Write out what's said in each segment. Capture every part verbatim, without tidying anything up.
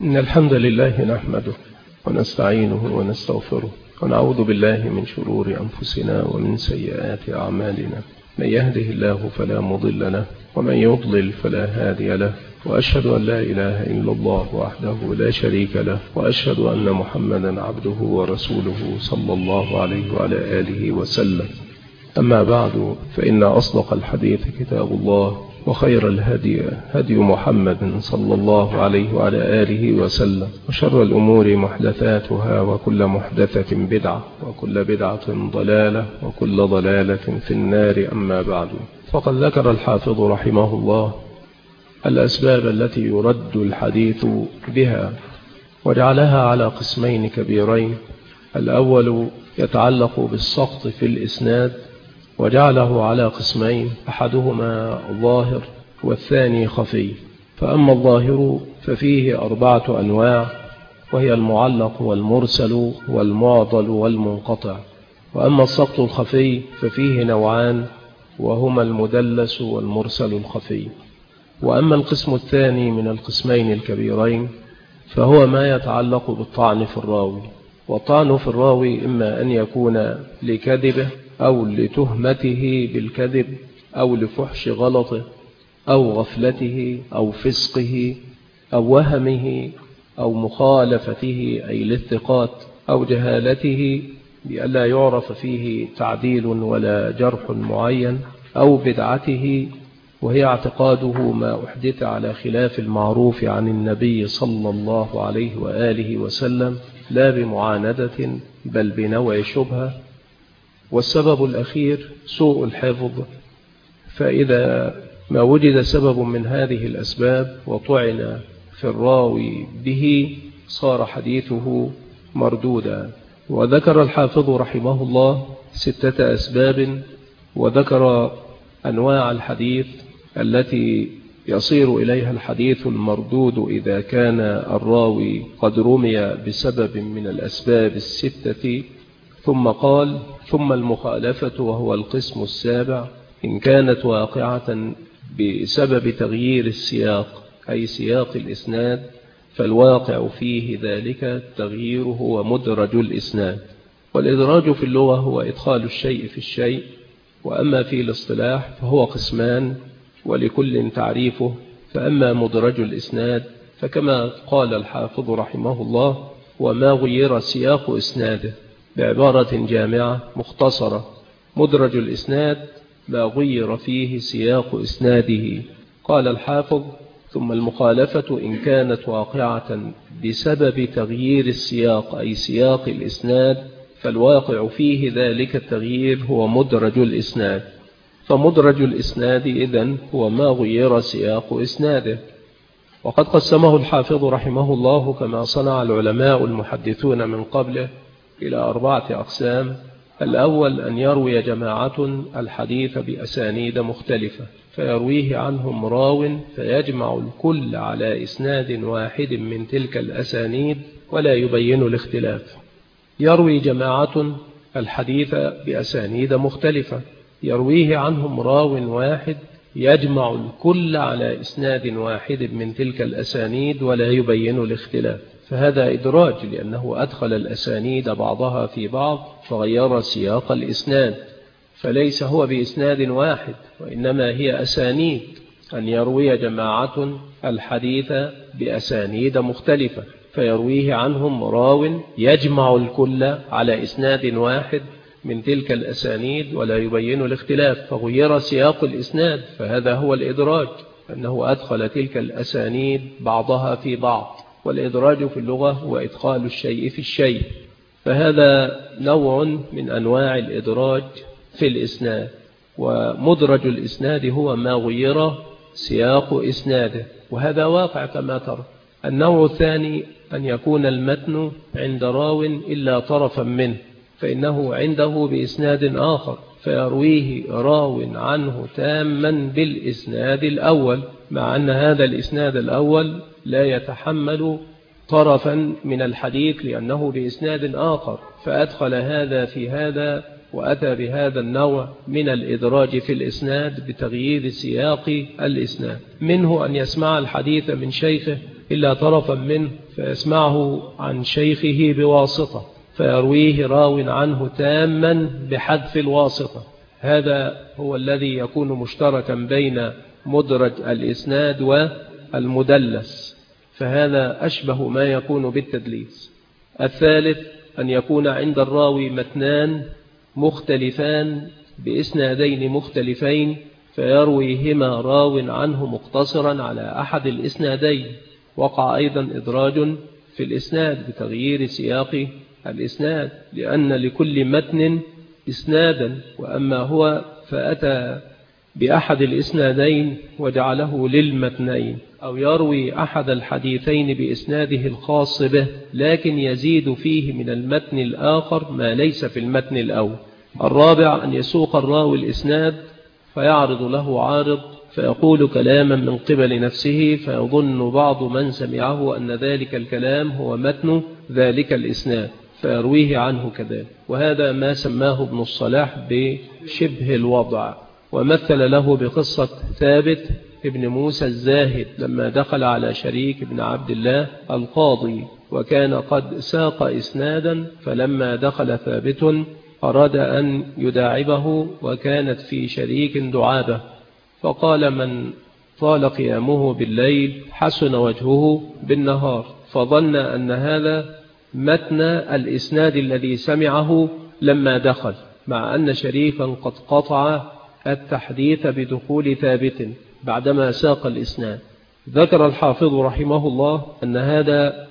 إن الحمد لله نحمده ونستعينه ونستغفره ونعوذ بالله من شرور أنفسنا ومن سيئات أعمالنا. من يهده الله فلا مضل له ومن يضلل فلا هادي له، وأشهد أن لا إله إلا الله وحده لا شريك له، وأشهد أن محمدا عبده ورسوله صلى الله عليه وعلى آله وسلم. أما بعد، فإن أصدق الحديث كتاب الله، وخير الهدي هدي محمد صلى الله عليه وعلى آله وسلم، وشر الأمور محدثاتها، وكل محدثة بدعة، وكل بدعة ضلالة، وكل ضلالة في النار. أما بعد، فقد ذكر الحافظ رحمه الله الأسباب التي يرد الحديث بها، وجعلها على قسمين كبيرين. الأول يتعلق بالسقط في الإسناد، وجعله على قسمين، أحدهما ظاهر والثاني خفي. فأما الظاهر ففيه أربعة أنواع، وهي المعلق والمرسل والمعضل والمنقطع. وأما السقط الخفي ففيه نوعان، وهما المدلس والمرسل الخفي. وأما القسم الثاني من القسمين الكبيرين فهو ما يتعلق بالطعن في الراوي. والطعن في الراوي إما أن يكون لكذبه أو لتهمته بالكذب أو لفحش غلطه أو غفلته أو فسقه أو وهمه أو مخالفته أي للثقات أو جهالته بألا يعرف فيه تعديل ولا جرح معين، أو بدعته وهي اعتقاده ما أحدث على خلاف المعروف عن النبي صلى الله عليه وآله وسلم، لا بمعاندة بل بنوع شبهة. والسبب الأخير سوء الحفظ، فإذا ما وجد سبب من هذه الأسباب وطعن في الراوي به صار حديثه مردودا. وذكر الحافظ رحمه الله ستة أسباب، وذكر أنواع الحديث التي يصير إليها الحديث المردود إذا كان الراوي قد رمي بسبب من الأسباب الستة. ثم قال: ثم المخالفة، وهو القسم السابع، إن كانت واقعة بسبب تغيير السياق أي سياق الإسناد، فالواقع فيه ذلك التغيير هو مدرج الإسناد. والإدراج في اللغة هو إدخال الشيء في الشيء، وأما في الاصطلاح فهو قسمان ولكل تعريفه. فأما مدرج الإسناد فكما قال الحافظ رحمه الله: وما غير سياق إسناده، بعبارة جامعة مختصرة: مدرج الإسناد ما غير فيه سياق إسناده. قال الحافظ: ثم المخالفة إن كانت واقعة بسبب تغيير السياق أي سياق الإسناد، فالواقع فيه ذلك التغيير هو مدرج الإسناد. فمدرج الإسناد إذن هو ما غير سياق إسناده. وقد قسمه الحافظ رحمه الله كما صنع العلماء المحدثون من قبله إلى أربعة أقسام. الأول أن يروي جماعة الحديث بأسانيد مختلفة، فيرويه عنهم راو فيجمع الكل على إسناد واحد من تلك الأسانيد ولا يبين الاختلاف. يروي جماعة الحديث بأسانيد مختلفة، يرويه عنهم راو واحد يجمع الكل على إسناد واحد من تلك الأسانيد ولا يبين الاختلاف. فهذا إدراج، لأنه أدخل الأسانيد بعضها في بعض فغير سياق الإسناد، فليس هو بإسناد واحد وإنما هي أسانيد. أن يروي جماعة الحديث بأسانيد مختلفة فيرويه عنهم راو يجمع الكل على إسناد واحد من تلك الأسانيد ولا يبين الاختلاف، فغير سياق الإسناد. فهذا هو الإدراج، أنه أدخل تلك الأسانيد بعضها في بعض. والإدراج في اللغة هو إدخال الشيء في الشيء. فهذا نوع من أنواع الإدراج في الإسناد. ومدرج الإسناد هو ما غير سياق إسناده، وهذا واقع كما ترى. النوع الثاني أن يكون المتن عند راو إلا طرفا منه، فإنه عنده بإسناد آخر فيرويه راو عنه تاما بالإسناد الأول، مع أن هذا الإسناد الأول لا يتحمل طرفا من الحديث لأنه بإسناد آخر، فأدخل هذا في هذا وأتى بهذا النوع من الإدراج في الإسناد بتغيير سياق الإسناد. منه أن يسمع الحديث من شيخه إلا طرفا منه فيسمعه عن شيخه بواسطة فيرويه راو عنه تاما بحذف الواسطة. هذا هو الذي يكون مشتركا بين مدرج الإسناد والمدلس، فهذا أشبه ما يكون بالتدليس. الثالث أن يكون عند الراوي متنان مختلفان بإسنادين مختلفين فيرويهما راو عنه مقتصرا على أحد الإسنادين. وقع أيضا إدراج في الإسناد بتغيير سياق الإسناد، لأن لكل متن إسنادا، وأما هو فأتى بأحد الإسنادين وجعله للمتنين، أو يروي أحد الحديثين بإسناده الخاص به لكن يزيد فيه من المتن الآخر ما ليس في المتن الأول. الرابع أن يسوق الراوي الإسناد فيعرض له عارض فيقول كلاما من قبل نفسه فيظن بعض من سمعه أن ذلك الكلام هو متن ذلك الإسناد فيرويه عنه كذلك، وهذا ما سماه ابن الصلاح بشبه الوضع، ومثل له بقصة ثابت ابن موسى الزاهد لما دخل على شريك بن عبد الله القاضي وكان قد ساق إسنادا، فلما دخل ثابت أراد أن يداعبه وكانت في شريك دعابة، فقال من طال قيامه بالليل حسن وجهه بالنهار، فظن أن هذا متن الإسناد الذي سمعه لما دخل، مع أن شريكا قد قطع التحديث بدخول ثابت بعدما ساق الإسناد. ذكر الحافظ رحمه الله أن هذا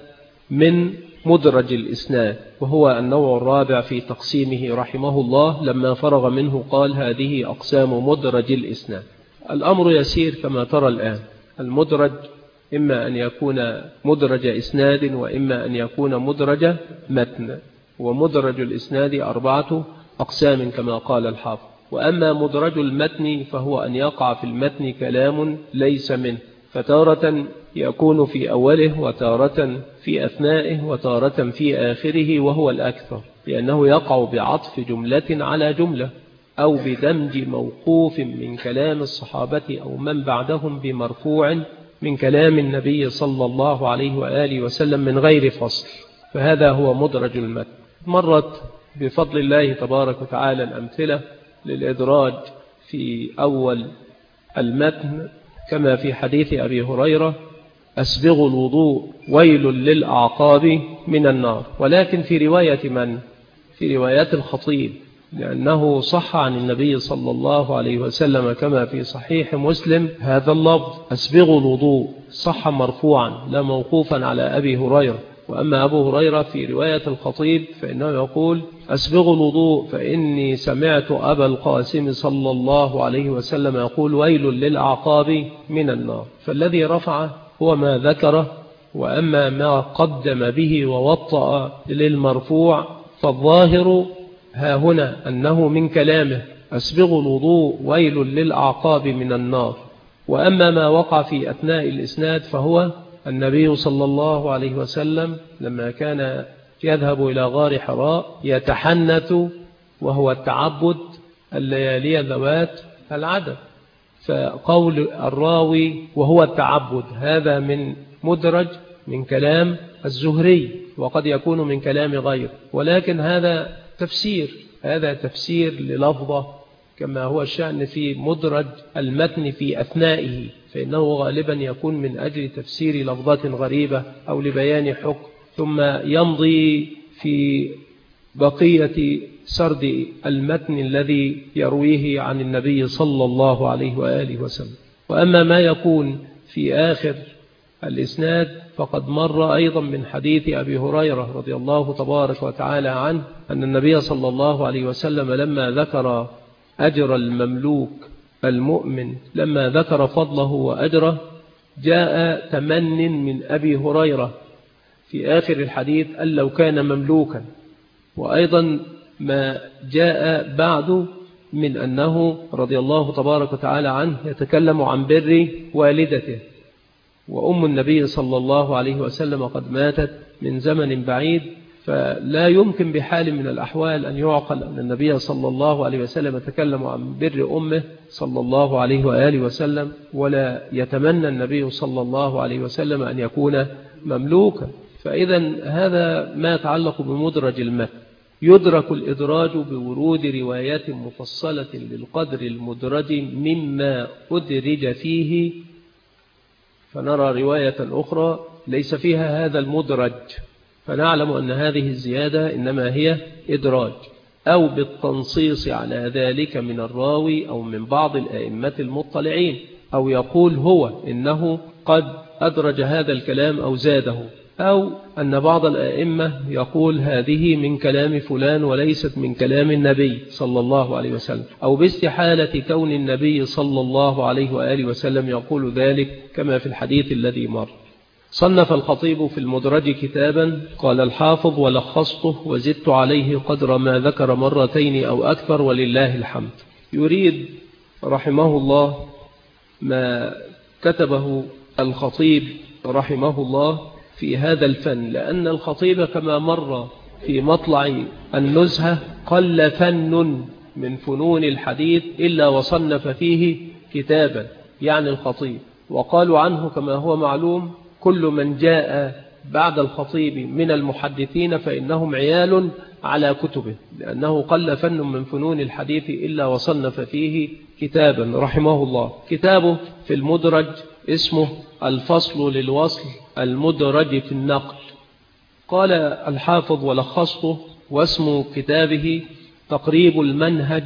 من مدرج الإسناد، وهو النوع الرابع في تقسيمه رحمه الله. لما فرغ منه قال هذه أقسام مدرج الإسناد. الأمر يسير كما ترى الآن. المدرج إما أن يكون مدرج إسناد وإما أن يكون مدرج متن، ومدرج الإسناد أربعة أقسام كما قال الحافظ. وأما مدرج المتن فهو أن يقع في المتن كلام ليس منه، فتارة يكون في أوله وتارة في أثنائه وتارة في آخره، وهو الأكثر، لأنه يقع بعطف جملة على جملة أو بدمج موقوف من كلام الصحابة أو من بعدهم بمرفوع من كلام النبي صلى الله عليه وآله وسلم من غير فصل، فهذا هو مدرج المتن. مرت بفضل الله تبارك وتعالى الأمثلة للإدراج في أول المتن، كما في حديث أبي هريرة أسبغ الوضوء ويل للأعقاب من النار، ولكن في رواية من؟ في روايات الخطيب، لأنه صح عن النبي صلى الله عليه وسلم كما في صحيح مسلم هذا اللفظ أسبغ الوضوء، صح مرفوعا لا موقوفا على أبي هريرة. وأما أبو هريرة في رواية الخطيب فإنه يقول أسبغ الوضوء فإني سمعت أبا القاسم صلى الله عليه وسلم يقول ويل للأعقاب من النار. فالذي رفعه هو ما ذكره، وأما ما قدم به ووطأ للمرفوع فالظاهر ها هنا أنه من كلامه أسبغ الوضوء ويل للأعقاب من النار. وأما ما وقع في أثناء الإسناد فهو النبي صلى الله عليه وسلم لما كان يذهب إلى غار حراء يتحنث، وهو التعبد الليالي ذوات العدد، فقول الراوي وهو التعبد هذا من مدرج من كلام الزهري، وقد يكون من كلام غير، ولكن هذا تفسير هذا تفسير للفظة كما هو الشأن في مدرج المتن في أثنائه، فإنه غالبا يكون من أجل تفسير لفظات غريبة أو لبيان حكم، ثم يمضي في بقية سرد المتن الذي يرويه عن النبي صلى الله عليه وآله وسلم. وأما ما يكون في آخر الإسناد فقد مر أيضا من حديث أبي هريرة رضي الله تبارك وتعالى عنه أن النبي صلى الله عليه وسلم لما ذكر أجر المملوك المؤمن، لما ذكر فضله وأجره، جاء تمن من أبي هريرة في آخر الحديث أن لو كان مملوكا. وأيضا ما جاء بعد من أنه رضي الله تبارك وتعالى عنه يتكلم عن بر والدته، وأم النبي صلى الله عليه وسلم قد ماتت من زمن بعيد، فلا يمكن بحال من الأحوال أن يعقل أن النبي صلى الله عليه وسلم يتكلم عن بر أمه صلى الله عليه وآله وسلم، ولا يتمنى النبي صلى الله عليه وسلم أن يكون مملوكا. فإذا هذا ما يتعلق بمدرج المتن. يدرك الإدراج بورود روايات مفصلة للقدر المدرج مما أدرج فيه، فنرى رواية أخرى ليس فيها هذا المدرج، فنعلم أن هذه الزيادة إنما هي إدراج، أو بالتنصيص على ذلك من الراوي أو من بعض الأئمة المطلعين، أو يقول هو إنه قد أدرج هذا الكلام أو زاده، أو أن بعض الأئمة يقول هذه من كلام فلان وليست من كلام النبي صلى الله عليه وسلم، أو باستحالة كون النبي صلى الله عليه وآله وسلم يقول ذلك كما في الحديث الذي مر. صنف الخطيب في المدرج كتابا، قال الحافظ ولخصته وزدت عليه قدر ما ذكر مرتين أو أكثر ولله الحمد. يريد رحمه الله ما كتبه الخطيب رحمه الله في هذا الفن، لأن الخطيب كما مر في مطلع النزهة قل فن من فنون الحديث إلا وصنف فيه كتابا، يعني الخطيب. وقالوا عنه كما هو معلوم كل من جاء بعد الخطيب من المحدثين فإنهم عيال على كتبه، لأنه قل فن من فنون الحديث إلا وصنف فيه كتابا رحمه الله. كتابه في المدرج اسمه الفصل للوصل المدرج في النقل. قال الحافظ ولخصته، واسم كتابه تقريب المنهج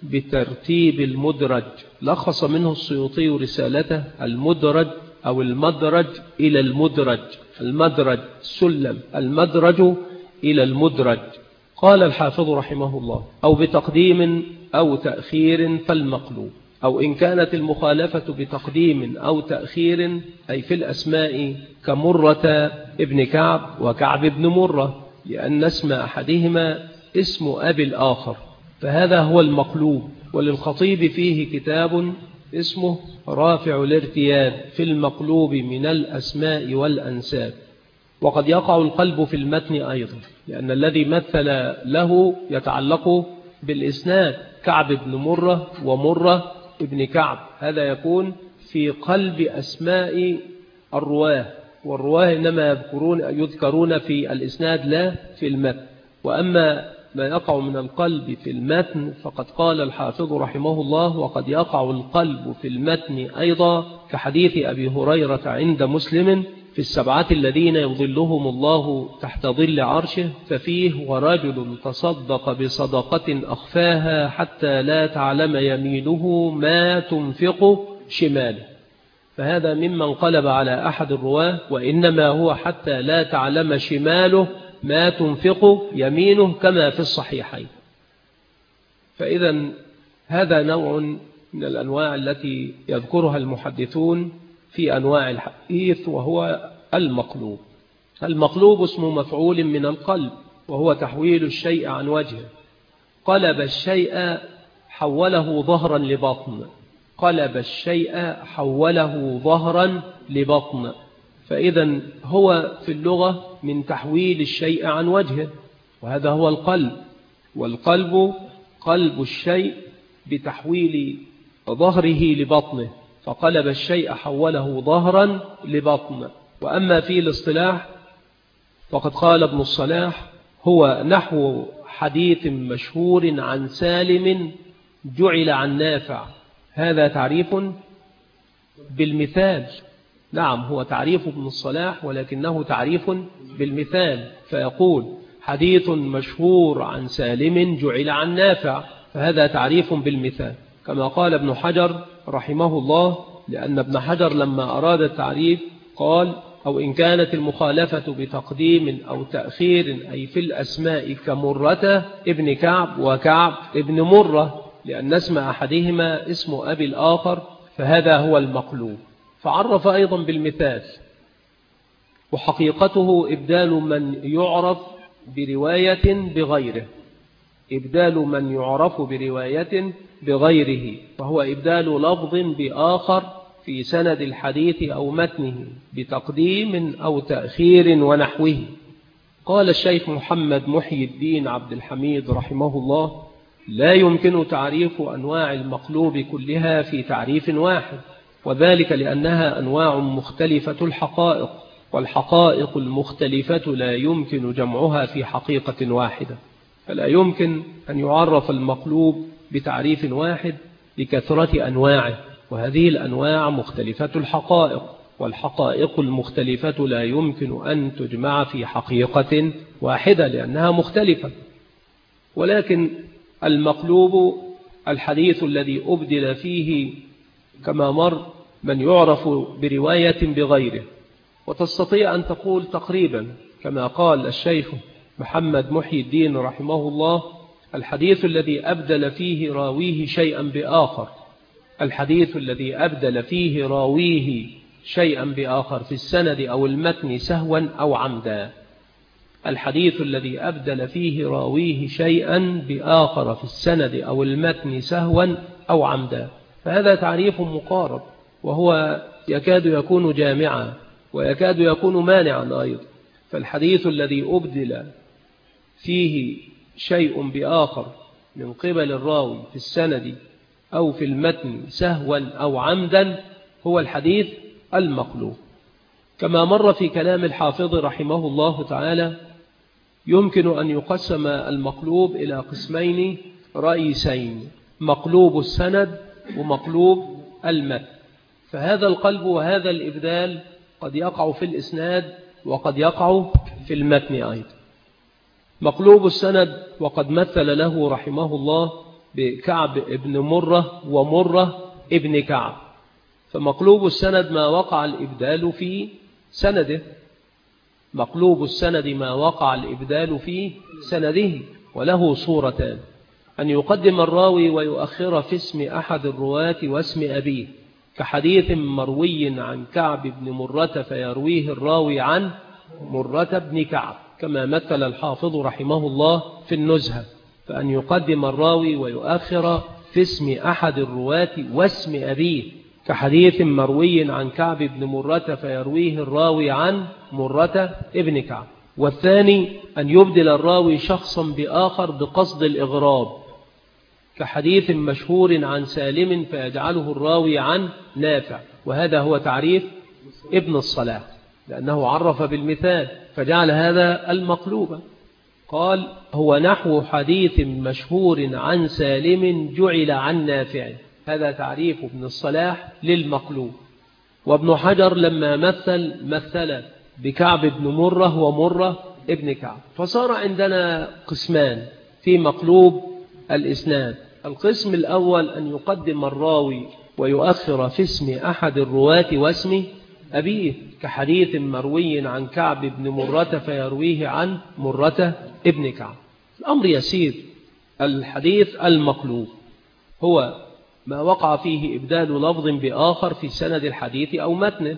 بترتيب المدرج. لخص منه السيوطي رسالته المدرج أو المدرج إلى المدرج، المدرج سلم، المدرج إلى المدرج. قال الحافظ رحمه الله أو بتقديم أو تأخير فالمقلوب، أو إن كانت المخالفة بتقديم أو تأخير أي في الأسماء كمرة ابن كعب وكعب ابن مرة، لأن اسم أحدهما اسم أبي الآخر، فهذا هو المقلوب. وللخطيب فيه كتاب اسمه رافع الارتياب في المقلوب من الأسماء والأنساب. وقد يقع القلب في المتن أيضا، لأن الذي مثل له يتعلق بالإسناد، كعب ابن مرة ومرة ابن كعب، هذا يكون في قلب أسماء الرواه، والرواه إنما يذكرون, يذكرون في الإسناد لا في المتن. وأما ما يقع من القلب في المتن فقد قال الحافظ رحمه الله وقد يقع القلب في المتن أيضا، كحديث أبي هريرة عند مسلم في السبعة الذين يظلهم الله تحت ظل عرشه، ففيه ورجل تصدق بصدقة أخفاها حتى لا تعلم يمينه ما تنفق شماله، فهذا ممن قلب على أحد الرواه، وإنما هو حتى لا تعلم شماله ما تنفق يمينه كما في الصحيحين. فإذا هذا نوع من الأنواع التي يذكرها المحدثون في أنواع الحديث، وهو المقلوب. المقلوب اسم مفعول من القلب، وهو تحويل الشيء عن وجهه. قلب الشيء حوله ظهرا لبطن، قلب الشيء حوله ظهرا لبطن، فإذا هو في اللغة من تحويل الشيء عن وجهه، وهذا هو القلب. والقلب قلب الشيء بتحويل ظهره لبطنه، فقلب الشيء حوله ظهرا لبطن. وأما في الاصطلاح فقد قال ابن الصلاح هو نحو حديث مشهور عن سالم جعل عن نافع. هذا تعريف بالمثال، نعم هو تعريف ابن الصلاح ولكنه تعريف بالمثال، فيقول حديث مشهور عن سالم جعل عن نافع، فهذا تعريف بالمثال. كما قال ابن حجر رحمه الله، لأن ابن حجر لما أراد التعريف قال أو إن كانت المخالفة بتقديم أو تأخير أي في الأسماء كمرة ابن كعب وكعب ابن مرة، لأن اسم أحدهما اسم أبي الآخر، فهذا هو المقلوب. فعرف أيضا بالمثال، وحقيقته إبدال من يعرف برواية بغيره، إبدال من يعرف برواية بغيره، وهو إبدال لفظ بآخر في سند الحديث أو متنه بتقديم أو تأخير ونحوه. قال الشيخ محمد محي الدين عبد الحميد رحمه الله لا يمكن تعريف أنواع المقلوب كلها في تعريف واحد، وذلك لأنها أنواع مختلفة الحقائق، والحقائق المختلفة لا يمكن جمعها في حقيقة واحدة، فلا يمكن أن يعرف المقلوب بتعريف واحد لكثرة أنواعه، وهذه الأنواع مختلفة الحقائق، والحقائق المختلفة لا يمكن أن تجمع في حقيقة واحدة لأنها مختلفة. ولكن المقلوب الحديث الذي أبدل فيه كما مر من يعرف برواية بغيره، وتستطيع أن تقول تقريبا كما قال الشيخ محمد محي الدين رحمه الله: الحديث الذي أبدل فيه راويه شيئا بآخر، الحديث الذي أبدل فيه راويه شيئا بآخر في السند أو المتن سهوا أو عمدا، الحديث الذي أبدل فيه راويه شيئا بآخر في السند أو المتن سهوا أو عمدا. فهذا تعريف مقارب، وهو يكاد يكون جامعا ويكاد يكون مانعا أيضا. فالحديث الذي أبدل فيه شيء بآخر من قبل الراوي في السند أو في المتن سهوا أو عمدا هو الحديث المقلوب. كما مر في كلام الحافظ رحمه الله تعالى، يمكن أن يقسم المقلوب إلى قسمين رئيسين: مقلوب السند ومقلوب المتن. فهذا القلب وهذا الإبدال قد يقع في الإسناد وقد يقع في المتن أيضا. مقلوب السند وقد مثل له رحمه الله بكعب ابن مرة ومرة ابن كعب. فمقلوب السند ما وقع الإبدال في سنده، مقلوب السند ما وقع الإبدال في سنده، وله صورتان: أن يقدم الراوي ويؤخر في اسم أحد الرواة واسم أبيه، كحديث مروي عن كعب بن مرة فيرويه الراوي عن مرة بن كعب، كما مثل الحافظ رحمه الله في النزهة، فأن يقدم الراوي ويؤخر في اسم أحد الرواة واسم أبيه، كحديث مروي عن كعب بن مرة فيرويه الراوي عن مرة ابن كعب. والثاني أن يبدل الراوي شخصا بآخر بقصد الإغراب، كحديث مشهور عن سالم فيجعله الراوي عن نافع، وهذا هو تعريف ابن الصلاح، لأنه عرف بالمثال فجعل هذا المقلوب. قال: هو نحو حديث مشهور عن سالم جعل عن نافع، هذا تعريف ابن الصلاح للمقلوب. وابن حجر لما مثل مثل بكعب بن مرة ومرة ابن كعب. فصار عندنا قسمان في مقلوب الإسناد: القسم الأول أن يقدم الراوي ويؤخر في اسم أحد الرواة واسم أبيه، كحديث مروي عن كعب بن مرة فيرويه عن مرة ابن كعب. الأمر يسير. الحديث المقلوب هو ما وقع فيه إبدال لفظ بآخر في سند الحديث أو متنه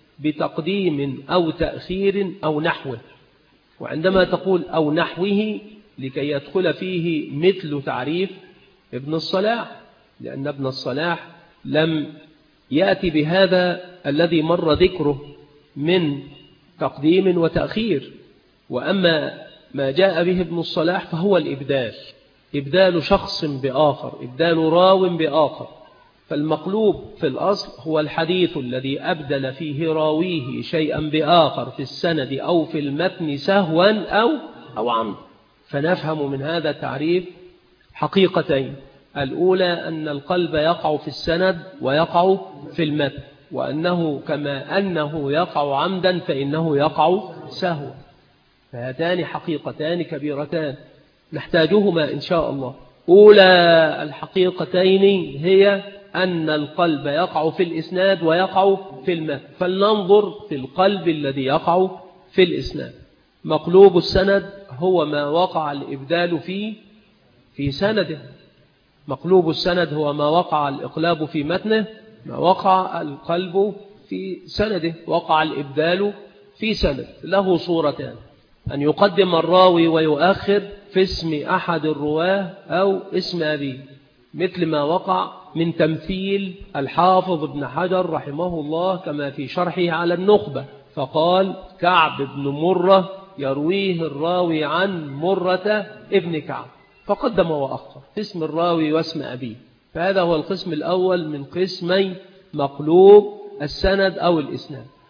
بتقديم أو تأخير أو نحوه. وعندما تقول أو نحوه لكي يدخل فيه مثل تعريف ابن الصلاح، لأن ابن الصلاح لم يأتي بهذا الذي مر ذكره من تقديم وتأخير، وأما ما جاء به ابن الصلاح فهو الإبدال، إبدال شخص بآخر، إبدال راو بآخر. فالمقلوب في الأصل هو الحديث الذي أبدل فيه راويه شيئا بآخر في السند أو في المتن سهوا أو أو عمدا. فنفهم من هذا التعريف حقيقتين: الأولى أن القلب يقع في السند ويقع في المتن، وأنه كما أنه يقع عمدا فإنه يقع سهوا. فهاتان حقيقتان كبيرتان نحتاجهما إن شاء الله. أولى الحقيقتين هي أن القلب يقع في الإسناد ويقع في المتن، فلننظر في القلب الذي يقع في الإسناد. مقلوب السند هو ما وقع الإبدال فيه في سنده، مقلوب السند هو ما وقع الإقلاب في متنه، ما وقع القلب في سنده، وقع الإبدال في سند. له صورتان: أن يقدم الراوي ويؤخر في اسم أحد الرواه أو اسم أبيه، مثل ما وقع من تمثيل الحافظ ابن حجر رحمه الله كما في شرحه على النخبة، فقال: كعب بن مرة يرويه الراوي عن مرة ابن كعب، فقدم وأخر اسم الراوي واسم أبيه. فهذا هو القسم الأول من قسمي مقلوب السند أو الإسناد.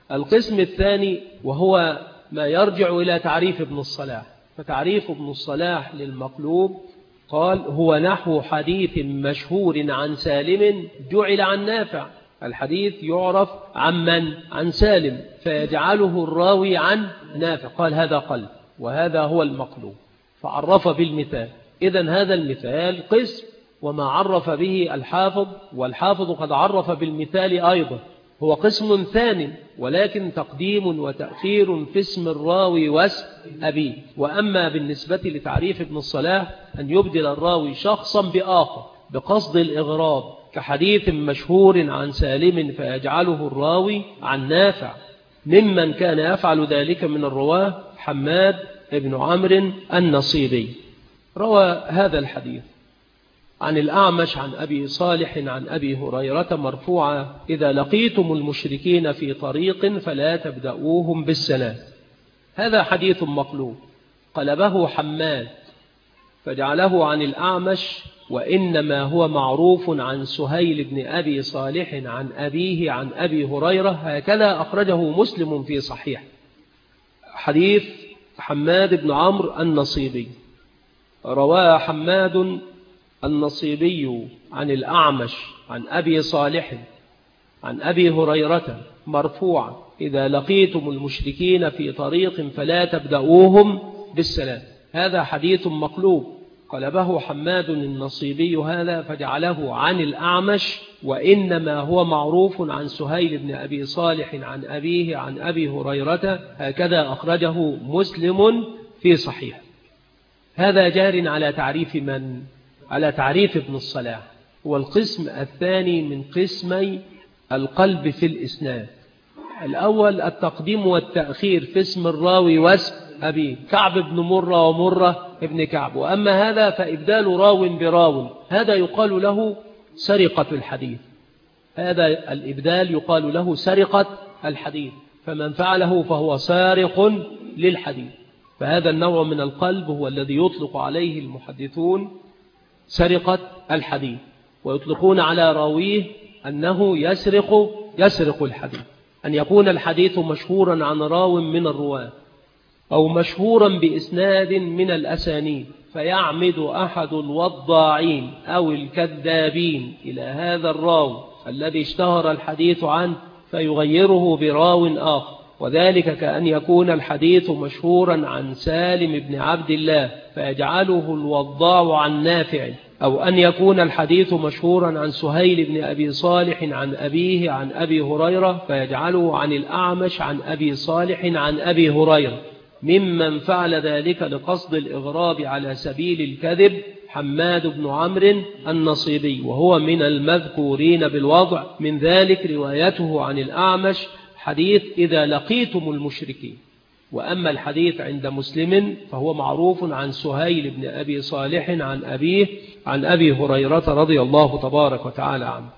القسم الثاني وهو ما يرجع إلى تعريف ابن الصلاح. فتعريف ابن الصلاح للمقلوب قال هو نحو حديث مشهور عن سالم جعل عن نافع. الحديث يعرف عن من؟ عن سالم، فيجعله الراوي عن نافع. قال هذا قلب، وهذا هو المقلوب، فعرف بالمثال. إذن هذا المثال قسم، وما عرف به الحافظ، والحافظ قد عرف بالمثال أيضا، هو قسم ثاني، ولكن تقديم وتأخير في اسم الراوي واسم أبيه. وأما بالنسبة لتعريف ابن الصلاح أن يبدل الراوي شخصا بآخر بقصد الإغراب، كحديث مشهور عن سالم فيجعله الراوي عن نافع. ممن كان يفعل ذلك من الرواه حماد بن عمرو النصيبي، روى هذا الحديث عن الأعمش عن أبي صالح عن أبي هريرة مرفوعا: إذا لقيتم المشركين في طريق فلا تبدأوهم بالسلام. هذا حديث مقلوب قلبه حماد فجعله عن الأعمش، وإنما هو معروف عن سهيل بن أبي صالح عن أبيه عن أبي هريرة، هكذا أخرجه مسلم في صحيح. حديث حماد بن عمرو النصيبي، رواه حماد النصيبي عن الأعمش عن أبي صالح عن أبي هريرة مرفوعا: إذا لقيتم المشركين في طريق فلا تبدأوهم بالسلام. هذا حديث مقلوب قلبه حماد النصيبي هذا فجعله عن الأعمش، وإنما هو معروف عن سهيل بن أبي صالح عن أبيه عن أبي هريرة، هكذا أخرجه مسلم في صحيح. هذا جار على تعريف من؟ على تعريف ابن الصلاح. هو القسم الثاني من قسمي القلب في الإسناد. الأول التقديم والتأخير في اسم الراوي واسم أبيه، كعب بن مرة ومرة ابن كعب. وأما هذا فإبدال راو براو، هذا يقال له سرقة الحديث. هذا الإبدال يقال له سرقة الحديث، فمن فعله فهو سارق للحديث. فهذا النوع من القلب هو الذي يطلق عليه المحدثون سرقة الحديث، ويطلقون على راويه أنه يسرق يسرق الحديث. أن يكون الحديث مشهورا عن راو من الرواة، أو مشهورا بإسناد من الأسانيد، فيعمد أحد الوضاعين أو الكذابين إلى هذا الراو الذي اشتهر الحديث عنه فيغيره براو آخر. وذلك كأن يكون الحديث مشهورا عن سالم بن عبد الله فيجعله الوضاع عن نافع، أو أن يكون الحديث مشهورا عن سهيل بن أبي صالح عن أبيه عن أبي هريرة فيجعله عن الأعمش عن أبي صالح عن أبي هريرة. ممن فعل ذلك لقصد الإغراب على سبيل الكذب حماد بن عمرو النصيبي، وهو من المذكورين بالوضع. من ذلك روايته عن الأعمش حديث إذا لقيتم المشركين. وأما الحديث عند مسلم فهو معروف عن سهيل بن أبي صالح عن أبيه عن أبي هريرة رضي الله تبارك وتعالى عنه.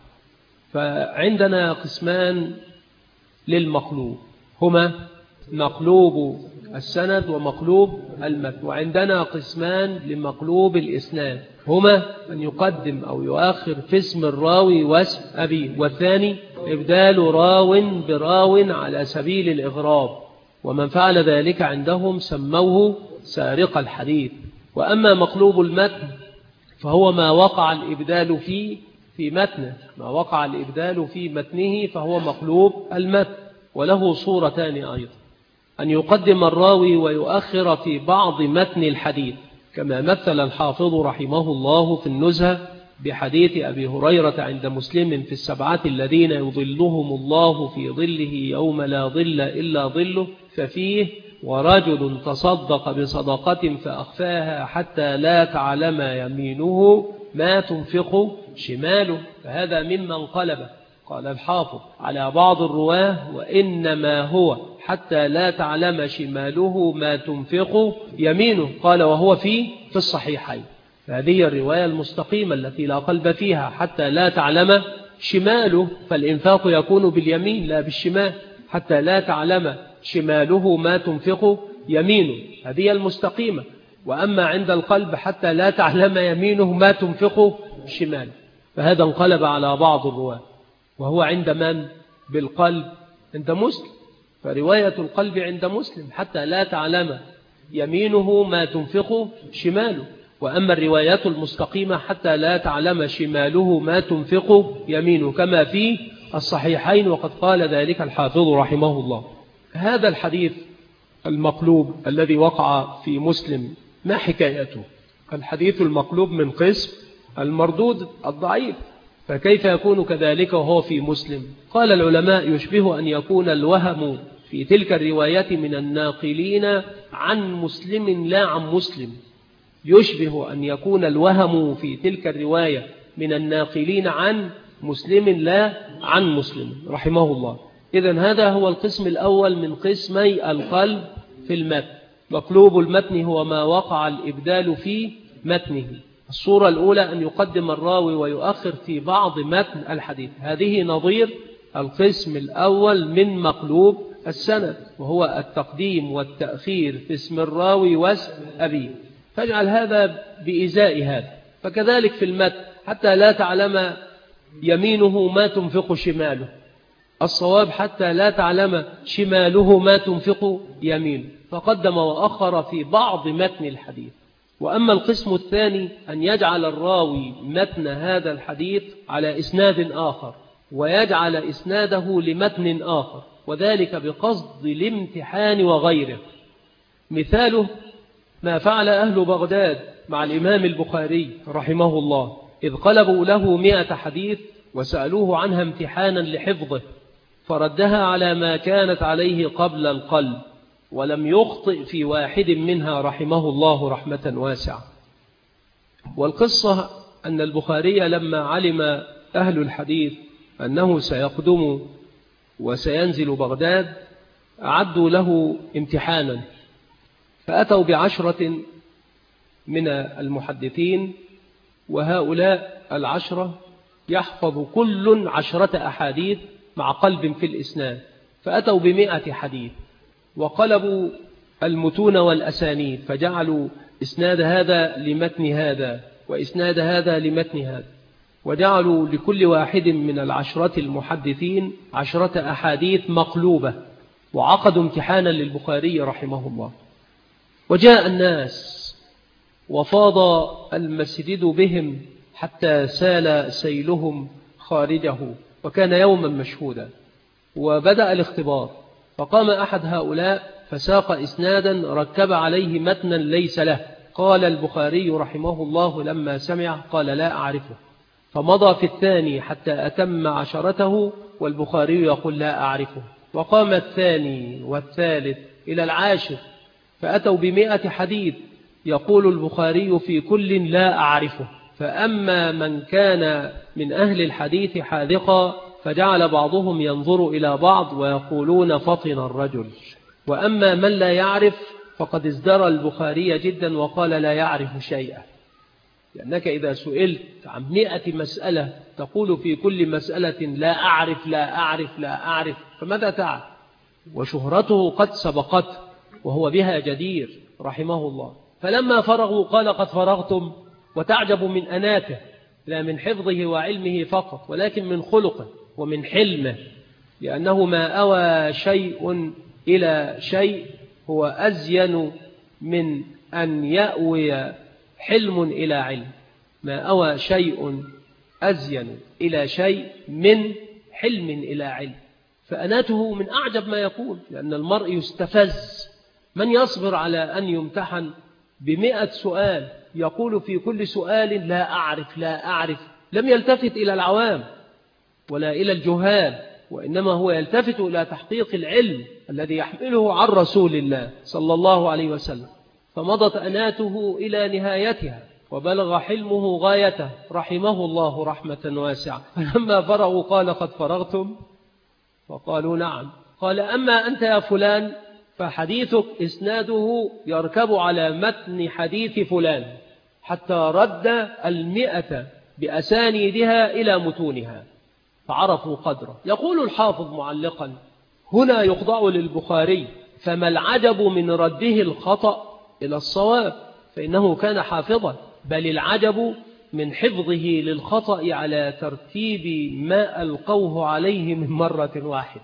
فعندنا قسمان للمقلوب، هما مقلوب السند ومقلوب المتن. وعندنا قسمان لمقلوب الإسناد، هما أن يقدم أو يؤخر في اسم الراوي واسم أبيه، والثاني إبدال راو براو على سبيل الإغراب. ومن فعل ذلك عندهم سموه سارق الحديث. وأما مقلوب المتن فهو ما وقع الإبدال فيه في متنه، ما وقع الإبدال في متنه فهو مقلوب المتن. وله صورتان أيضا: أن يقدم الراوي ويؤخر في بعض متن الحديث، كما مثل الحافظ رحمه الله في النزهة بحديث أبي هريرة عند مسلم في السبعة الذين يظلهم الله في ظله يوم لا ظل إلا ظله، ففيه: ورجل تصدق بصدقة فأخفاها حتى لا تعلم يمينه ما تنفق شماله. فهذا ممن قلب، قال الحافظ، على بعض الرواه: وإنما هو حتى لا تعلم شماله ما تنفق يمينه. قال وهو في في الصحيحين. فهذه الرواية المستقيمة التي لا قلب فيها، حتى لا تعلم شماله، فالإنفاق يكون باليمين لا بالشمال، حتى لا تعلم شماله ما تنفق يمينه، هذه المستقيمة. وأما عند القلب حتى لا تعلم يمينه ما تنفق شماله، فهذا انقلب على بعض الرواة. وهو عند من؟ بالقلب عند مسلم. فرواية القلب عند مسلم حتى لا تعلم يمينه ما تنفق شماله، وأما الروايات المستقيمة حتى لا تعلم شماله ما تنفق يمينه كما في الصحيحين، وقد قال ذلك الحافظ رحمه الله. هذا الحديث المقلوب الذي وقع في مسلم ما حكايته؟ الحديث المقلوب من قسم المردود الضعيف، فكيف يكون كذلك وهو في مسلم؟ قال العلماء يشبه أن يكون الوهم في تلك الروايات من الناقلين عن مسلم لا عن مسلم، يشبه أن يكون الوهم في تلك الرواية من الناقلين عن مسلم لا عن مسلم رحمه الله. إذن هذا هو القسم الأول من قسمي القلب في المتن. مقلوب المتن هو ما وقع الإبدال في متنه. الصورة الأولى أن يقدم الراوي ويؤخر في بعض متن الحديث، هذه نظير القسم الأول من مقلوب السند، وهو التقديم والتأخير في اسم الراوي واسم أبيه، فاجعل هذا بإزاء هذا. فكذلك في المتن حتى لا تعلم يمينه ما تنفق شماله، الصواب حتى لا تعلم شماله ما تنفق يمينه، فقدم وأخر في بعض متن الحديث. وأما القسم الثاني أن يجعل الراوي متن هذا الحديث على إسناد آخر ويجعل إسناده لمتن آخر، وذلك بقصد الامتحان وغيره. مثاله ما فعل أهل بغداد مع الإمام البخاري رحمه الله، إذ قلبوا له مئة حديث وسألوه عنها امتحانا لحفظه، فردها على ما كانت عليه قبل القلب، ولم يخطئ في واحد منها رحمه الله رحمة واسعة. والقصة أن البخاري لما علم أهل الحديث أنه سيقدم وسينزل بغداد أعدوا له امتحانا، فأتوا بعشرة من المحدثين، وهؤلاء العشرة يحفظ كل عشرة أحاديث مع قلب في الإسناد، فأتوا بمئة حديث وقلبوا المتون والأسانيد، فجعلوا إسناد هذا لمتن هذا وإسناد هذا لمتن هذا، وجعلوا لكل واحد من العشرة المحدثين عشرة أحاديث مقلوبة، وعقدوا امتحانا للبخاري رحمه الله. وجاء الناس وفاض المسجد بهم حتى سال سيلهم خارجه، وكان يوما مشهودا، وبدأ الاختبار. فقام أحد هؤلاء فساق إسنادا ركب عليه متنا ليس له. قال البخاري رحمه الله لما سمع قال لا أعرفه، فمضى في الثاني حتى أتم عشرته والبخاري يقول لا أعرفه. وقام الثاني والثالث إلى العاشر فأتوا بمئة حديث، يقول البخاري في كل لا أعرفه. فأما من كان من أهل الحديث حاذقا فجعل بعضهم ينظر إلى بعض ويقولون فطن الرجل، وأما من لا يعرف فقد ازدرى البخاري جدا وقال لا يعرف شيئا. لأنك إذا سئلت عن مئة مسألة تقول في كل مسألة لا أعرف لا أعرف لا أعرف، فماذا تعرف؟ وشهرته قد سبقته وهو بها جدير رحمه الله. فلما فرغوا قال قد فرغتم، وتعجب من أناته، لا من حفظه وعلمه فقط ولكن من خلقه ومن حلمه، لأنه ما أوى شيء إلى شيء هو أزين من أن يأوي حلم إلى علم. ما أوى شيء أزين إلى شيء من حلم إلى علم. فأناته من أعجب ما يكون، لأن المرء يستفز. من يصبر على أن يمتحن بمئة سؤال يقول في كل سؤال لا أعرف لا أعرف، لم يلتفت إلى العوام ولا إلى الجهال، وإنما هو يلتفت إلى تحقيق العلم الذي يحمله عن رسول الله صلى الله عليه وسلم. فمضت أناته إلى نهايتها وبلغ حلمه غايته رحمه الله رحمة واسعة. فلما فرغوا قال قد فرغتم؟ فقالوا نعم. قال أما أنت يا فلان فحديثك إسناده يركب على متن حديث فلان، حتى رد المئة بأسانيدها إلى متونها، فعرفوا قدره. يقول الحافظ معلقا: هنا يخضع للبخاري، فما العجب من رده الخطأ إلى الصواب، فإنه كان حافظا، بل العجب من حفظه للخطأ على ترتيب ما ألقوه عليه من مرة واحدة.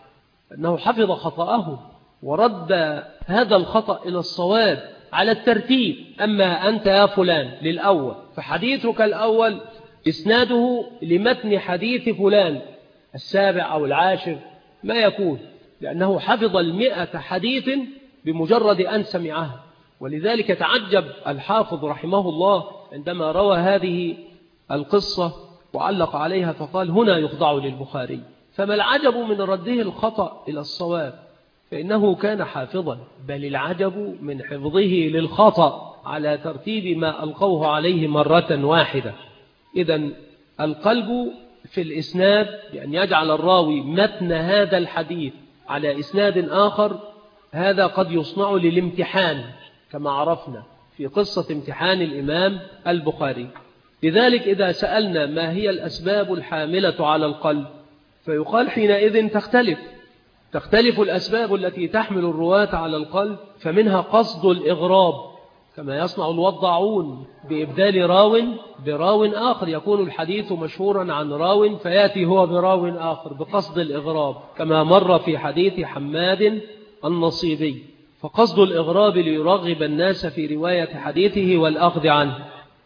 أنه حفظ خطأه ورد هذا الخطأ إلى الصواب على الترتيب. أما أنت يا فلان للأول، فحديثك الأول إسناده لمتن حديث فلان السابع أو العاشر ما يكون، لأنه حفظ المئة حديث بمجرد أن سمعها. ولذلك تعجب الحافظ رحمه الله عندما روى هذه القصة وعلق عليها فقال: هنا يخضع للبخاري. فما العجب من رده الخطأ إلى الصواب؟ فإنه كان حافظا، بل العجب من حفظه للخطأ على ترتيب ما ألقوه عليه مرة واحدة. إذن القلب في الإسناد بأن يجعل الراوي متن هذا الحديث على إسناد آخر، هذا قد يصنع للامتحان كما عرفنا في قصة امتحان الإمام البخاري. لذلك إذا سألنا ما هي الأسباب الحاملة على القلب، فيقال حينئذ تختلف تختلف الأسباب التي تحمل الرواة على القلب، فمنها قصد الإغراب كما يصنع الوضاعون بإبدال راو براو آخر، يكون الحديث مشهورا عن راو فيأتي هو براو آخر بقصد الإغراب، كما مر في حديث حماد النصيبي. فقصد الإغراب ليرغب الناس في رواية حديثه والأخذ عنه.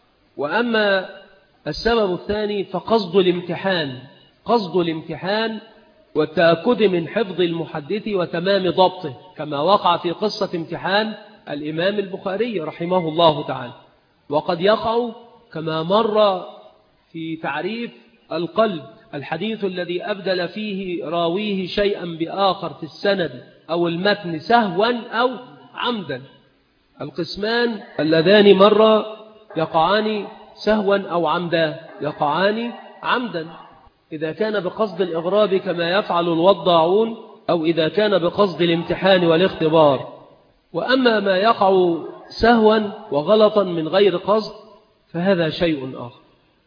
وأما السبب الثاني فقصد الامتحان قصد الامتحان والتأكد من حفظ المحدث وتمام ضبطه، كما وقع في قصة امتحان الإمام البخاري رحمه الله تعالى. وقد يقع كما مر في تعريف القلب الحديث الذي أبدل فيه راويه شيئا بآخر في السند أو المتن سهوا أو عمدا. القسمان اللذان مر يقعان سهوا أو عمدا، يقعان عمدا إذا كان بقصد الإغراب كما يفعل الوضاعون، أو إذا كان بقصد الامتحان والاختبار. وأما ما يقع سهوا وغلطا من غير قصد فهذا شيء آخر.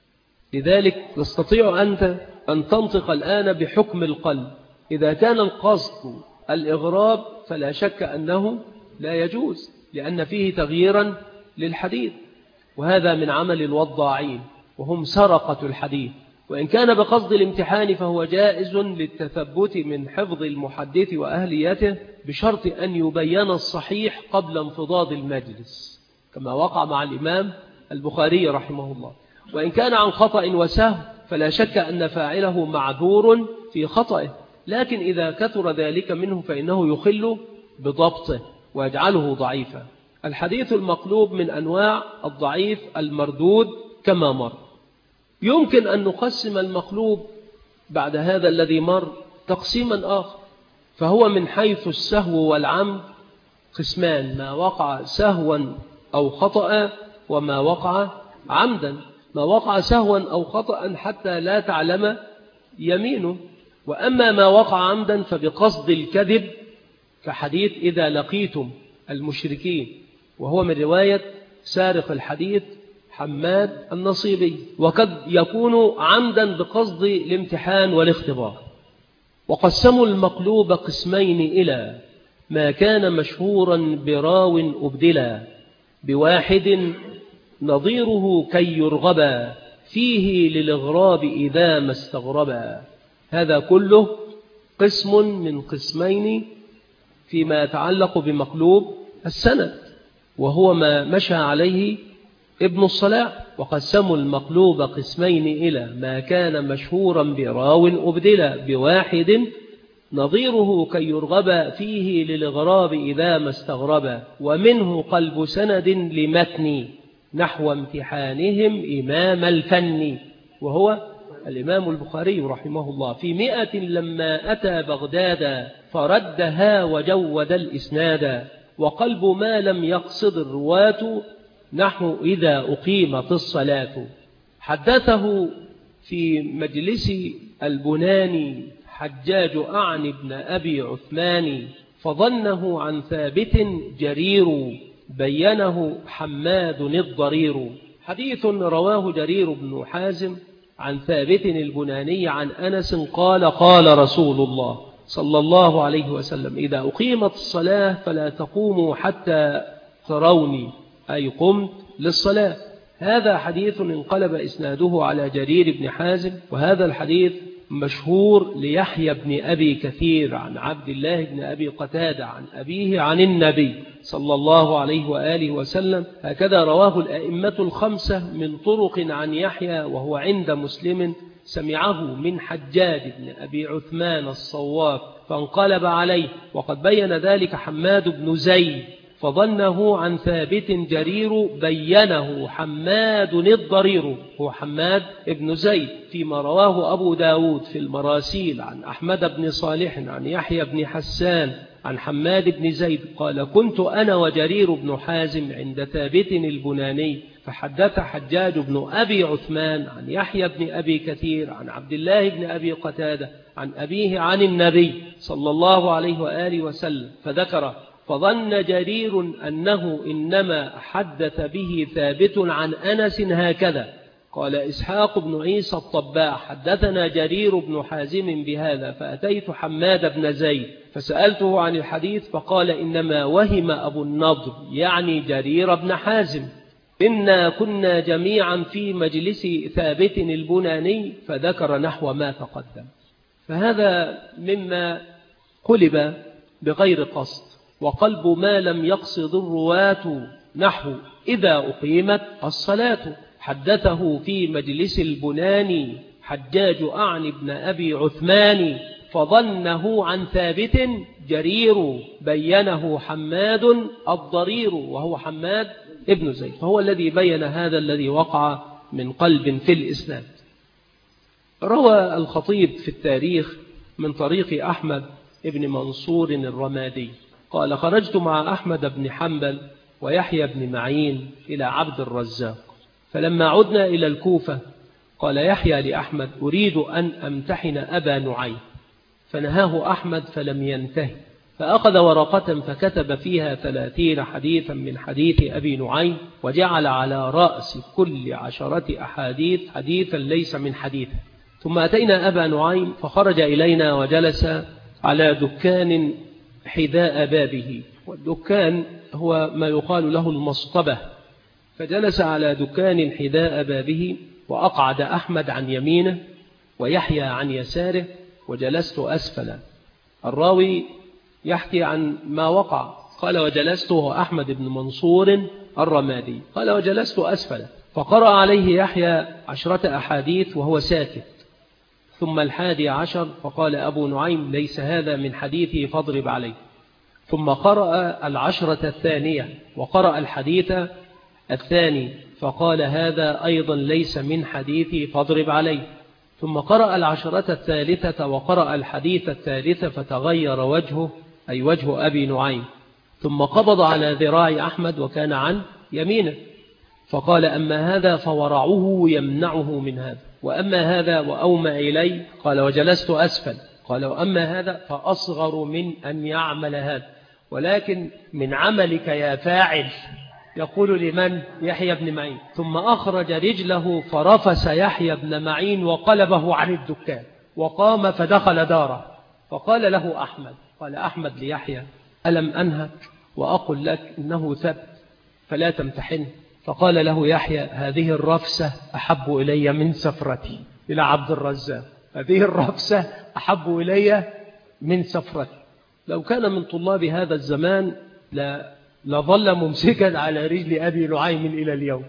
لذلك تستطيع أنت أن تنطق الآن بحكم القلب. إذا كان القصد الإغراب فلا شك أنه لا يجوز، لأن فيه تغييرا للحديث، وهذا من عمل الوضاعين وهم سرقة الحديث. وإن كان بقصد الامتحان فهو جائز للتثبت من حفظ المحدث وأهليته، بشرط أن يبين الصحيح قبل انفضاض المجلس، كما وقع مع الإمام البخاري رحمه الله. وإن كان عن خطأ وسهو فلا شك أن فاعله معذور في خطأه، لكن إذا كثر ذلك منه فإنه يخل بضبطه ويجعله ضعيفا. الحديث المقلوب من أنواع الضعيف المردود كما مر. يمكن أن نقسم المقلوب بعد هذا الذي مر تقسيما آخر، فهو من حيث السهو والعمد قسمان: ما وقع سهوا أو خطأ، وما وقع عمدا. ما وقع سهوا أو خطأ حتى لا تعلم يمينه، وأما ما وقع عمدا فبقصد الكذب، كحديث إذا لقيتم المشركين، وهو من رواية سارق الحديث حماد النصيبي، وقد يكون عمدا بقصد الامتحان والاختبار. وقسموا المقلوب قسمين إلى ما كان مشهورا براو أبدلا بواحد نظيره كي يرغبا فيه للإغراب إذا ما استغربا. هذا كله قسم من قسمين فيما يتعلق بمقلوب السند، وهو ما مشى عليه ابن الصلاح. وقسموا المقلوب قسمين إلى ما كان مشهورا براو أبدلا بواحد نظيره كي يرغب فيه للإغراب إذا ما استغرب، ومنه قلب سند لمتن نحو امتحانهم إمام الفن، وهو الإمام البخاري رحمه الله في مئة لما أتى بغداد فردها وجود الإسناد، وقلب ما لم يقصد الرواة نحو إذا أقيمت الصلاة. حدثه في مجلس البناني حجاج أعن بن أبي عثمان، فظنه عن ثابت جرير بينه حماد الضرير. حديث رواه جرير بن حازم عن ثابت البناني عن أنس قال: قال رسول الله صلى الله عليه وسلم: إذا أقيمت الصلاة فلا تقوموا حتى تروني، أي قمت للصلاة. هذا حديث انقلب إسناده على جرير بن حازم، وهذا الحديث مشهور ليحيى بن أبي كثير عن عبد الله بن أبي قتادة عن أبيه عن النبي صلى الله عليه وآله وسلم. هكذا رواه الأئمة الخمسة من طرق عن يحيى، وهو عند مسلم سمعه من حجاج بن أبي عثمان الصواف فانقلب عليه، وقد بين ذلك حماد بن زيد فظنه عن ثابت جرير بينه حماد الضرير، هو حماد بن زيد، فيما رواه أبو داود في المراسيل عن أحمد بن صالح عن يحيى بن حسان عن حماد بن زيد قال: كنت أنا وجرير بن حازم عند ثابت البناني فحدث حجاج بن أبي عثمان عن يحيى بن أبي كثير عن عبد الله بن أبي قتادة عن أبيه عن النبي صلى الله عليه وآله وسلم فذكر: فظن جرير أنه إنما حدث به ثابت عن أنس هكذا. قال إسحاق بن عيسى الطباع: حدثنا جرير بن حازم بهذا، فأتيت حماد بن زيد فسألته عن الحديث فقال: إنما وهم أبو النضر يعني جرير بن حازم، إنا كنا جميعا في مجلس ثابت البناني، فذكر نحو ما تقدم. فهذا مما قلب بغير قصد، وقلب ما لم يقصد الرواة نحو إذا أقيمت الصلاة. حدثه في مجلس البناني حجاج أعن بن أبي عثمان فظنه عن ثابت جرير بينه حماد الضرير، وهو حماد ابن زيد، فهو الذي بين هذا الذي وقع من قلب في الإسناد. روى الخطيب في التاريخ من طريق أحمد ابن منصور الرمادي قال: خرجت مع أحمد بن حنبل ويحيى بن معين إلى عبد الرزاق، فلما عدنا إلى الكوفة قال يحيى لأحمد: أريد أن أمتحن أبا نعيم، فنهاه أحمد فلم ينتهي، فأخذ ورقة فكتب فيها ثلاثين حديثا من حديث أبي نعيم، وجعل على رأس كل عشرة أحاديث حديثا ليس من حديثه. ثم أتينا أبا نعيم فخرج إلينا وجلس على دكان حذاء بابه، والدكان هو ما يقال له المصطبة، فجلس على دكان حذاء بابه، وأقعد أحمد عن يمينه ويحيى عن يساره، وجلست أسفلا. الراوي يحكي عن ما وقع، قال: وجلست هو أحمد بن منصور الرمادي، قال: وجلست أسفلا، فقرأ عليه يحيى عشرة أحاديث وهو ساكت، ثم الحادي عشر فقال أبو نعيم: ليس هذا من حديثي فاضرب عليه، ثم قرأ العشرة الثانية وقرأ الحديث الثاني فقال: هذا أيضا ليس من حديثي فاضرب عليه، ثم قرأ العشرة الثالثة وقرأ الحديث الثالث فتغير وجهه، أي وجه أبي نعيم، ثم قبض على ذراع أحمد وكان عن يمينه، فقال: أما هذا فورعه يمنعه من هذا، وأما هذا وأومأ إلي، قال: وجلست أسفل، قال: وأما هذا فأصغر من أن يعمل هذا، ولكن من عملك يا فاعل، يقول لمن؟ يحيى بن معين. ثم أخرج رجله فرفس يحيى بن معين وقلبه عن الدكان، وقام فدخل داره، فقال له أحمد، قال أحمد ليحيى: ألم أنهك وأقل لك إنه ثبت فلا تمتحن؟ فقال له يحيى: هذه الرفسة أحب إلي من سفرتي إلى عبد الرزاق، هذه الرفسة أحب إلي من سفرتي. لو كان من طلاب هذا الزمان لا لظل ممسكا على رجل أبي نعيم إلى اليوم.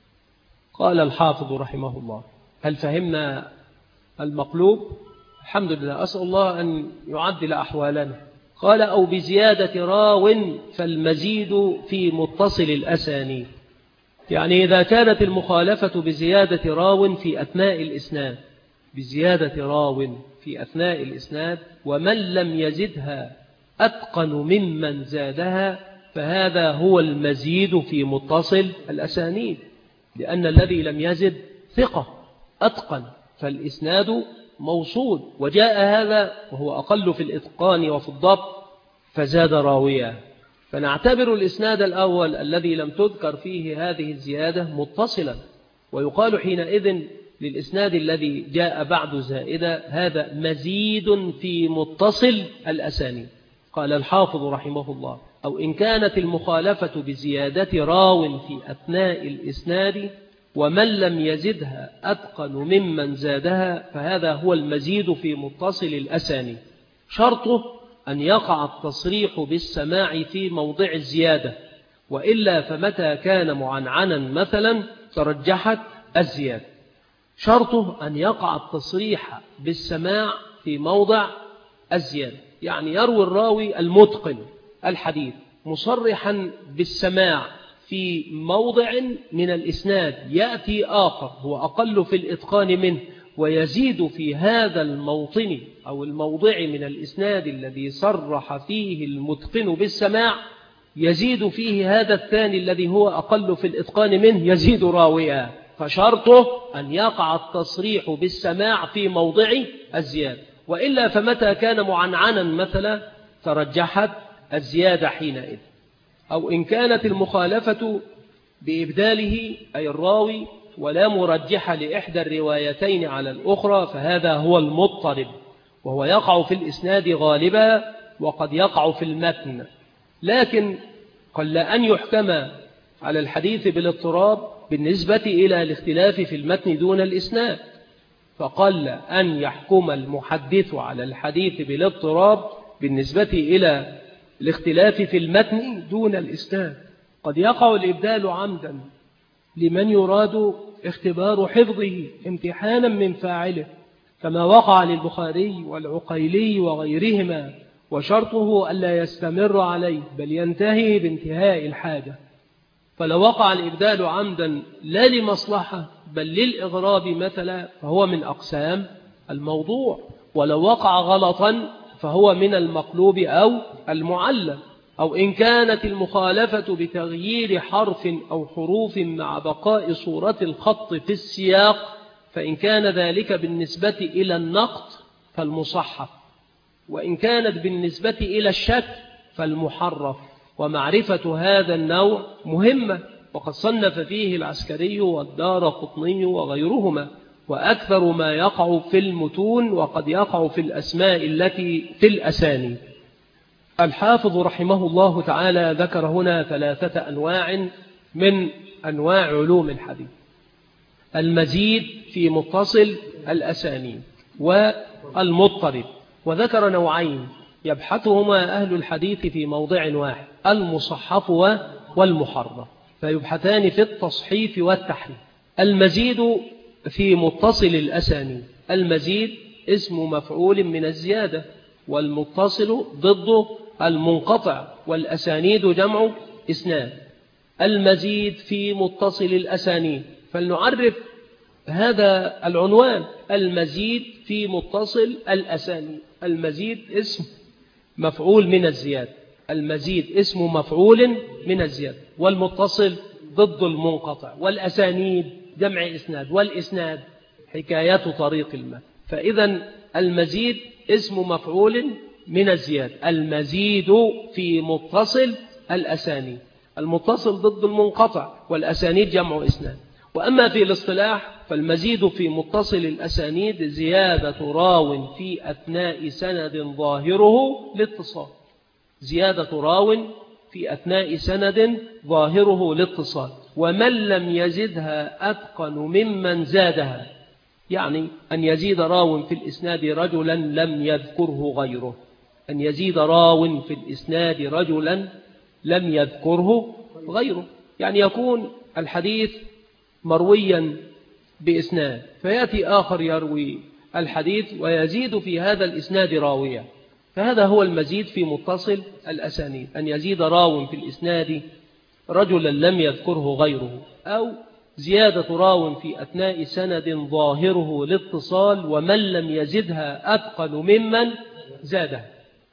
قال الحافظ رحمه الله: هل فهمنا المقلوب؟ الحمد لله، أسأل الله أن يعدل أحوالنا. قال: أو بزيادة راو فالمزيد في متصل الأسانيد، يعني إذا كانت المخالفة بزيادة راو في أثناء الإسناد، بزيادة راو في أثناء الإسناد ومن لم يزدها أتقن ممن زادها، فهذا هو المزيد في متصل الأسانيد، لأن الذي لم يزد ثقة أتقن، فالإسناد موصول، وجاء هذا وهو أقل في الإتقان وفي الضبط فزاد راويا، فنعتبر الإسناد الأول الذي لم تذكر فيه هذه الزيادة متصلا، ويقال حينئذ للإسناد الذي جاء بعد زائدة هذا مزيد في متصل الأسانيد. قال الحافظ رحمه الله: أو إن كانت المخالفة بزيادة راو في أثناء الإسناد ومن لم يزدها أتقن ممن زادها، فهذا هو المزيد في متصل الأسانيد. شرطه أن يقع التصريح بالسماع في موضع الزيادة، وإلا فمتى كان معنعنا مثلا ترجحت الزيادة. شرطه أن يقع التصريح بالسماع في موضع الزيادة، يعني يروي الراوي المتقن الحديث مصرحا بالسماع في موضع من الإسناد، يأتي آخر هو أقل في الإتقان منه ويزيد في هذا الموطن أو الموضع من الإسناد الذي صرح فيه المتقن بالسماع، يزيد فيه هذا الثاني الذي هو أقل في الإتقان منه يزيد راويا. فشرطه أن يقع التصريح بالسماع في موضع الزيادة، وإلا فمتى كان معنعنا مثلا ترجحت الزيادة حينئذ. أو إن كانت المخالفة بإبداله أي الراوي ولا مرجح لإحدى الروايتين على الأخرى، فهذا هو المضطرب، وهو يقع في الإسناد غالبا وقد يقع في المتن، لكن قل أن يحكم على الحديث بالاضطراب بالنسبة إلى الاختلاف في المتن دون الإسناد، فقل أن يحكم المحدث على الحديث بالاضطراب بالنسبة إلى الاختلاف في المتن دون الإسناد. قد يقع الإبدال عمدا لمن يراد اختبار حفظه امتحانا من فاعله، كما وقع للبخاري والعقيلي وغيرهما، وشرطه ألا يستمر عليه بل ينتهي بانتهاء الحاجة. فلو وقع الإبدال عمدا لا لمصلحة بل للإغراب مثلا فهو من أقسام الموضوع، ولو وقع غلطا فهو من المقلوب أو المعلم. أو إن كانت المخالفة بتغيير حرف أو حروف مع بقاء صورة الخط في السياق، فإن كان ذلك بالنسبة إلى النقط فالمصحف، وإن كانت بالنسبة إلى الشك فالمحرف. ومعرفة هذا النوع مهمة، وقد صنف فيه العسكري والدارقطني وغيرهما. وأكثر ما يقع في المتون وقد يقع في الأسماء التي في الأسانيد. الحافظ رحمه الله تعالى ذكر هنا ثلاثة أنواع من أنواع علوم الحديث: المزيد في متصل الأسانيد والمضطرب. وذكر نوعين يبحثهما أهل الحديث في موضع واحد: المصحف والمحرف، فيبحثان في التصحيف والتحريف. المزيد في متصل الأسانيد: المزيد اسم مفعول من الزيادة، والمتصل ضد المنقطع، والأسانيد جمع إسناد. المزيد في متصل الأسانيد، فلنعرف هذا العنوان: المزيد في متصل الأسانيد. المزيد اسم مفعول من الزيادة، المزيد اسم مفعول من الزيادة، والمتصل ضد المنقطع، والأسانيد جمع إسناد، والإسناد حكاية طريق المتن. فإذا المزيد اسم مفعول من الزيادة، المزيد في متصل الأسانيد، المتصل ضد المنقطع، والأسانيد جمع إسناد. وأما في الاصطلاح فالمزيد في متصل الأسانيد زيادة راو في أثناء سند ظاهره الاتصال، زيادة راو في أثناء سند ظاهره الاتصال، ومن لم يزدها أتقن ممن زادها، يعني أن يزيد راو في الإسناد رجلا لم يذكره غيره، أن يزيد راو في الإسناد رجلا لم يذكره غيره، يعني يكون الحديث مرويا بإسناد فيأتي آخر يروي الحديث ويزيد في هذا الإسناد راويا، فهذا هو المزيد في متصل الأسانيد، أن يزيد راو في الإسناد رجلا لم يذكره غيره، أو زيادة راو في أثناء سند ظاهره الاتصال ومن لم يزدها أتقن ممن زادها.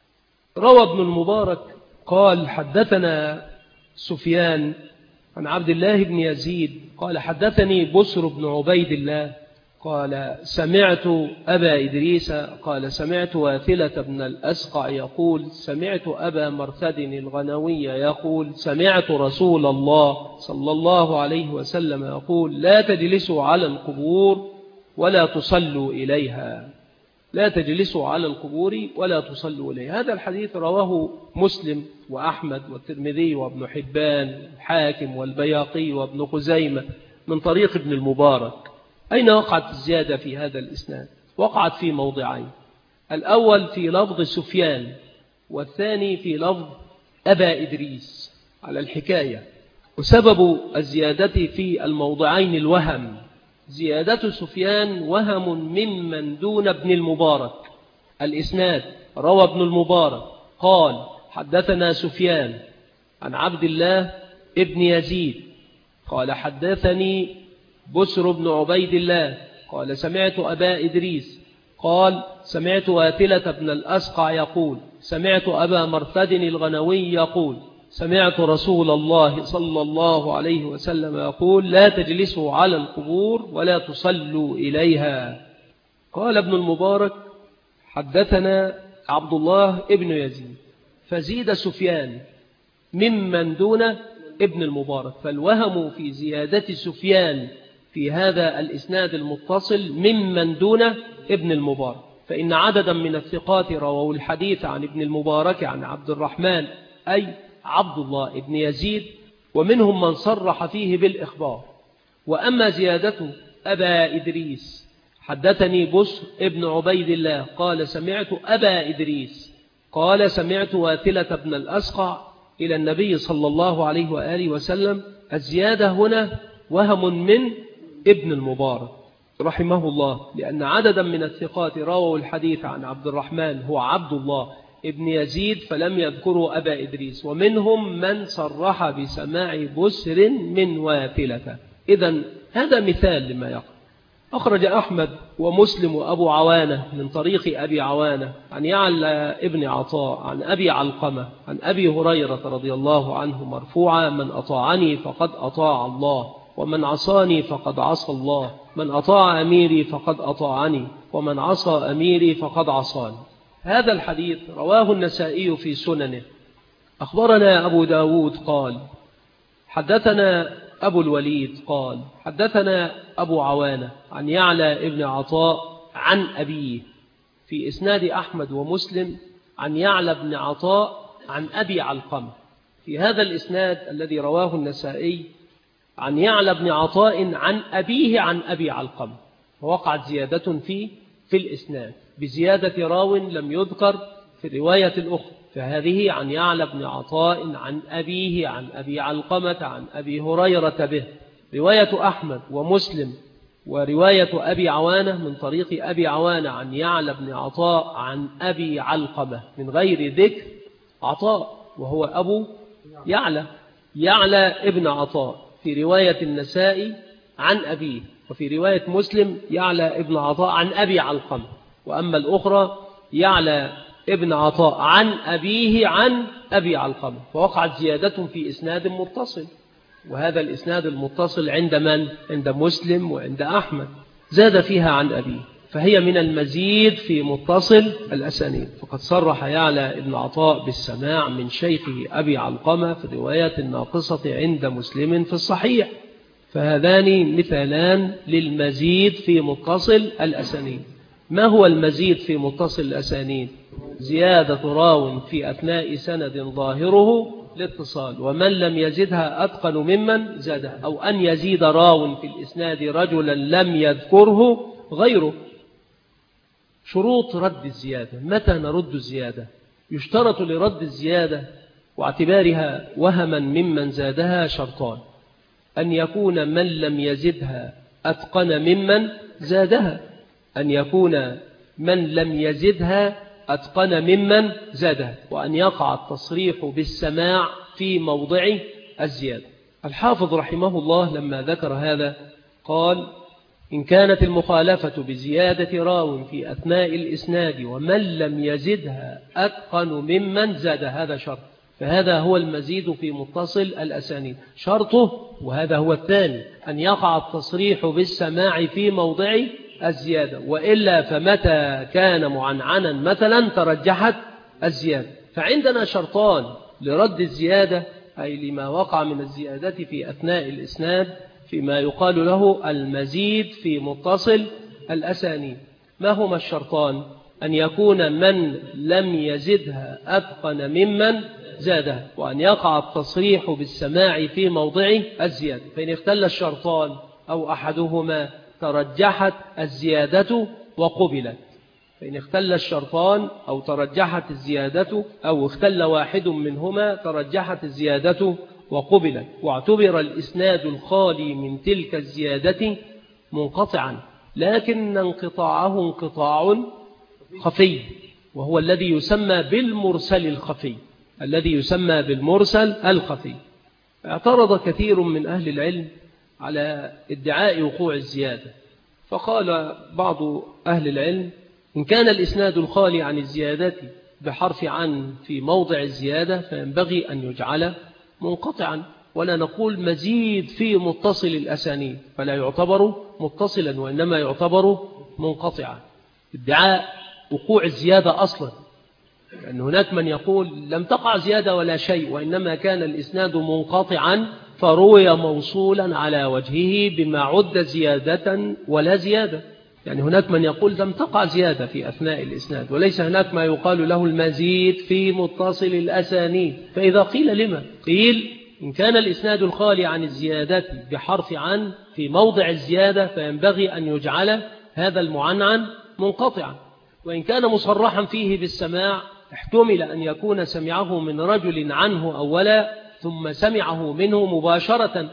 روى ابن المبارك قال: حدثنا سفيان عن عبد الله بن يزيد قال: حدثني بسر بن عبيد الله قال: سمعت أبا إدريس قال: سمعت واثلة بن الأسقع يقول: سمعت أبا مرثد الغنوي يقول: سمعت رسول الله صلى الله عليه وسلم يقول: لا تجلسوا على القبور ولا تصلوا إليها، لا تجلسوا على القبور ولا تصلوا إليها. هذا الحديث رواه مسلم وأحمد والترمذي وابن حبان الحاكم والبياقي وابن خزيمة من طريق ابن المبارك. أين وقعت الزيادة في هذا الإسناد؟ وقعت في موضعين، الأول في لفظ سفيان، والثاني في لفظ أبا إدريس على الحكاية. وسبب الزيادة في الموضعين الوهم. زيادة سفيان وهم ممن دون ابن المبارك. الإسناد روى ابن المبارك قال حدثنا سفيان عن عبد الله ابن يزيد قال حدثني بسر بن عبيد الله قال سمعت أبا إدريس قال سمعت واتلة بن الأسقع يقول سمعت أبا مرثد الغنوي يقول سمعت رسول الله صلى الله عليه وسلم يقول لا تجلسوا على القبور ولا تصلوا إليها. قال ابن المبارك حدثنا عبد الله ابن يزيد، فزيد سفيان ممن دون ابن المبارك، فالوهم في زيادة سفيان في هذا الإسناد المتصل ممن دون ابن المبارك، فإن عددا من الثقات رووا الحديث عن ابن المبارك عن عبد الرحمن أي عبد الله ابن يزيد، ومنهم من صرح فيه بالإخبار. وأما زيادة أبا إدريس حدثني بسر ابن عبيد الله قال سمعت أبا إدريس قال سمعت واتلة بن الأسقع إلى النبي صلى الله عليه وآله وسلم، الزيادة هنا وهم من ابن المبارك رحمه الله، لأن عددا من الثقات رووا الحديث عن عبد الرحمن هو عبد الله ابن يزيد فلم يذكروا أبا إدريس، ومنهم من صرح بسماع بسر من واتلة. إذن هذا مثال لما يقع. أخرج أحمد ومسلم وأبو عوانة من طريق أبي عوانة عن يعلى ابن عطاء عن أبي علقمة عن أبي هريرة رضي الله عنه مرفوعا من أطاعني فقد أطاع الله ومن عصاني فقد عصى الله، من أطاع أميري فقد أطاعني ومن عصى أميري فقد عصاني. هذا الحديث رواه النسائي في سننه. أخبرنا أبو داود قال حدثنا أبو الوليد قال حدثنا أبو عوانة عن يعلى ابن عطاء عن أبيه، في إسناد أحمد ومسلم عن يعلى بن عطاء عن أبي علقمة. في هذا الإسناد الذي رواه النسائي عن يعلى بن عطاء عن أبيه عن أبي علقمة، ووقعت زيادة في في الإسناد بزيادة راو لم يذكر في الرواية الأخرى، فهذه عن يعلى بن عطاء عن أبيه عن أبي علقمة عن أبي هريرة به. رواية أحمد ومسلم ورواية أبي عوانة من طريق أبي عوانة عن يعلى بن عطاء عن أبي علقمة من غير ذكر عطاء وهو أبو يعلى يعلى ابن عطاء في رواية النسائي عن أبيه، وفي رواية مسلم يعلى ابن عطاء عن أبي علقمة، وأما الأخرى يعلى ابن عطاء عن أبيه عن أبي علقمة، فوقعت زيادة في إسناد متصل، وهذا الإسناد المتصل عند من؟ عند مسلم وعند أحمد، زاد فيها عن أبيه، فهي من المزيد في متصل الأسانيد. فقد صرح يعلى ابن عطاء بالسماع من شيخه أبي علقمة في الروايات الناقصة عند مسلم في الصحيح، فهذان مثالان للمزيد في متصل الأسانيد. ما هو المزيد في متصل الأسانيد؟ زيادة راو في أثناء سند ظاهره الاتصال، ومن لم يزدها أتقن ممن زادها، أو أن يزيد راو في الإسناد رجلا لم يذكره غيره. شروط رد الزيادة، متى نرد الزيادة؟ يشترط لرد الزيادة واعتبارها وهما ممن زادها شرطان: أن يكون من لم يزدها أتقن ممن زادها، أن يكون من لم يزدها أتقن ممن زادها، وأن يقع التصريح بالسماع في موضع الزيادة. الحافظ رحمه الله لما ذكر هذا قال: إن كانت المخالفة بزيادة راو في أثناء الإسناد ومن لم يزدها أتقن ممن زاد، هذا شرط، فهذا هو المزيد في متصل الأسانيد. شرطه، وهذا هو الثاني، أن يقع التصريح بالسماع في موضع الزيادة، وإلا فمتى كان معنعنا مثلا ترجحت الزيادة. فعندنا شرطان لرد الزيادة، أي لما وقع من الزيادة في أثناء الإسناد، فيما يقال له المزيد في متصل الأسانيد. ما هما الشرطان؟ أن يكون من لم يزدها أتقن ممن زادها، وأن يقع التصريح بالسماع في موضع الزيادة. فإن اختل الشرطان أو أحدهما ترجحت الزيادة وقبلت. فإن اختل الشرطان أو ترجحت الزيادة أو اختل واحد منهما ترجحت الزيادة وقبلت، واعتبر الإسناد الخالي من تلك الزيادة منقطعا، لكن انقطاعه انقطاع خفي، وهو الذي يسمى بالمرسل الخفي الذي يسمى بالمرسل الخفي. اعترض كثير من أهل العلم على ادعاء وقوع الزيادة، فقال بعض أهل العلم إن كان الإسناد الخالي عن الزيادة بحرف عن في موضع الزيادة فينبغي أن يجعل منقطعا، ولا نقول مزيد في متصل الأسانيد، فلا يعتبر متصلا وإنما يعتبر منقطعا. ادعاء وقوع الزيادة أصلا، لأن هناك من يقول لم تقع زيادة ولا شيء، وإنما كان الإسناد منقطعا فروي موصولا على وجهه بما عد زيادة ولا زيادة. يعني هناك من يقول لم تقع زيادة في أثناء الإسناد، وليس هناك ما يقال له المزيد في متصل الأسانيد. فإذا قيل لما قيل إن كان الإسناد الخالي عن الزيادة بحرف عن في موضع الزيادة فينبغي أن يجعل هذا المعنعن منقطعا، وإن كان مصرحا فيه بالسماع احتمل أن يكون سمعه من رجل عنه أولا ثم سمعه منه مباشرة،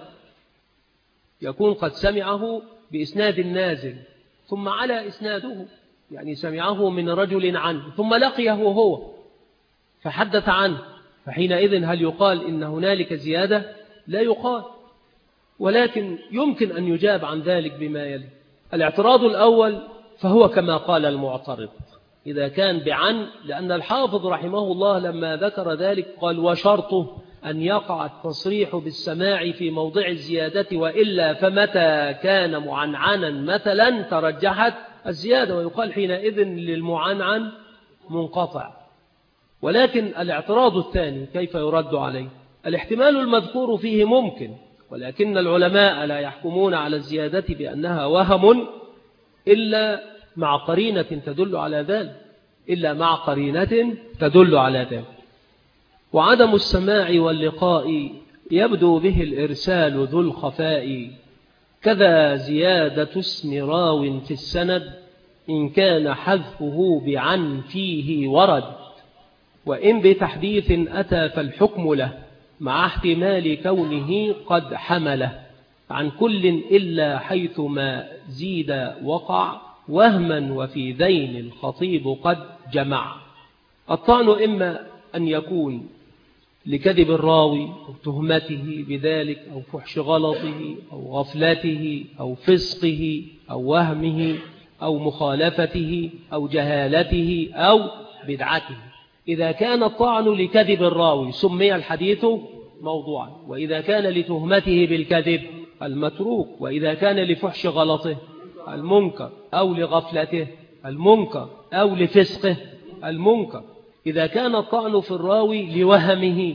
يكون قد سمعه بإسناد نازل ثم على إسناده، يعني سمعه من رجل عنه ثم لقيه هو فحدث عنه، فحينئذ هل يقال إن هنالك زيادة؟ لا يقال. ولكن يمكن أن يجاب عن ذلك بما يلي. الاعتراض الأول فهو كما قال المعترض إذا كان بعن، لأن الحافظ رحمه الله لما ذكر ذلك قال وشرطه أن يقع التصريح بالسماع في موضع الزيادة، وإلا فمتى كان معنعنا مثلا ترجحت الزيادة، ويقال حينئذ للمعنعن منقطع. ولكن الاعتراض الثاني كيف يرد عليه؟ الاحتمال المذكور فيه ممكن، ولكن العلماء لا يحكمون على الزيادة بأنها وهم إلا مع قرينة تدل على ذلك إلا مع قرينة تدل على ذلك. وعدم السماع واللقاء يبدو به الإرسال ذو الخفاء، كذا زيادة اسم راو في السند إن كان حذفه بعن فيه ورد، وإن بتحديث أتى فالحكم له مع احتمال كونه قد حمله عن كل إلا حيث ما زيد وقع وهما وفي ذين الخطيب قد جمع. الطعن إما أن يكون لكذب الراوي أو تهمته بذلك أو فحش غلطه أو غفلته أو فسقه أو وهمه أو مخالفته أو جهالته أو بدعته. إذا كان الطعن لكذب الراوي سمي الحديث موضوعا، وإذا كان لتهمته بالكذب المتروك، وإذا كان لفحش غلطه المنكر أو لغفلته المنكر أو لفسقه المنكر. إذا كان الطعن في الراوي لوهمه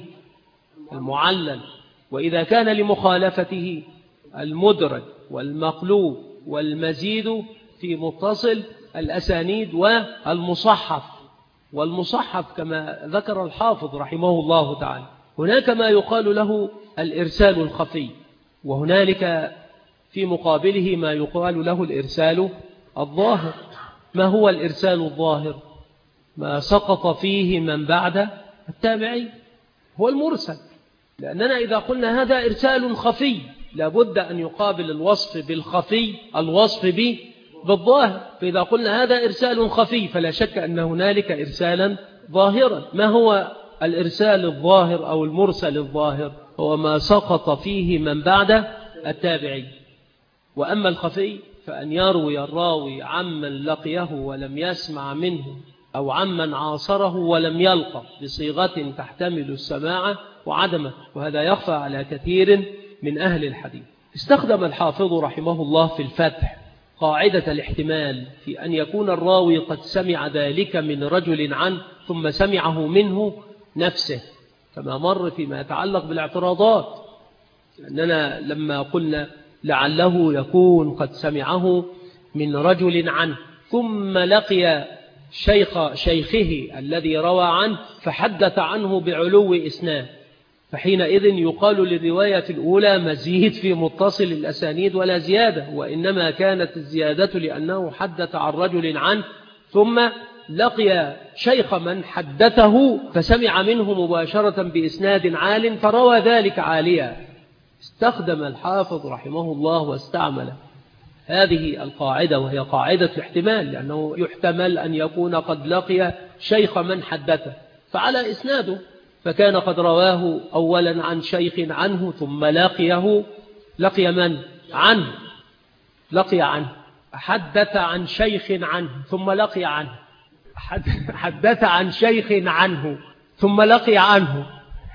المعلل، وإذا كان لمخالفته المدرج والمقلوب والمزيد في متصل الأسانيد والمصحف. والمصحف كما ذكر الحافظ رحمه الله تعالى هناك ما يقال له الإرسال الخفي، وهنالك في مقابله ما يقال له الإرسال الظاهر. ما هو الإرسال الظاهر؟ ما سقط فيه من بعد التابعي هو المرسل، لأننا إذا قلنا هذا إرسال خفي لابد أن يقابل الوصف بالخفي الوصف به بالظاهر. فإذا قلنا هذا إرسال خفي فلا شك أن هنالك إرسالا ظاهرا. ما هو الإرسال الظاهر أو المرسل الظاهر؟ هو ما سقط فيه من بعد التابعي. وأما الخفي فأن يروي الراوي عمن لقيه ولم يسمع منه أو عمن عاصره ولم يلقى بصيغة تحتمل السماع وعدمه، وهذا يخفى على كثير من أهل الحديث. استخدم الحافظ رحمه الله في الفتح قاعدة الاحتمال في أن يكون الراوي قد سمع ذلك من رجل عنه ثم سمعه منه نفسه، كما مر فيما يتعلق بالاعتراضات، لأننا لما قلنا لعله يكون قد سمعه من رجل عنه ثم لقي شيخ شيخه الذي روى عنه فحدث عنه بعلو إسناد، فحينئذ يقال للرواية الأولى مزيد في متصل الأسانيد ولا زيادة، وإنما كانت الزيادة لأنه حدث عن رجل عنه ثم لقي شيخ من حدثه فسمع منه مباشرة بإسناد عال فروى ذلك عاليا. استخدم الحافظ رحمه الله واستعمل هذه القاعدة، وهي قاعدة الاحتمال، لأنه يحتمل أن يكون قد لقي شيخ من حدثه فعلى إسناده، فكان قد رواه أولا عن شيخ عنه ثم لقيه لقي من عنه لقي عنه حدث عن شيخ عنه ثم لقي عنه حدث عن شيخ عنه ثم لقي عنه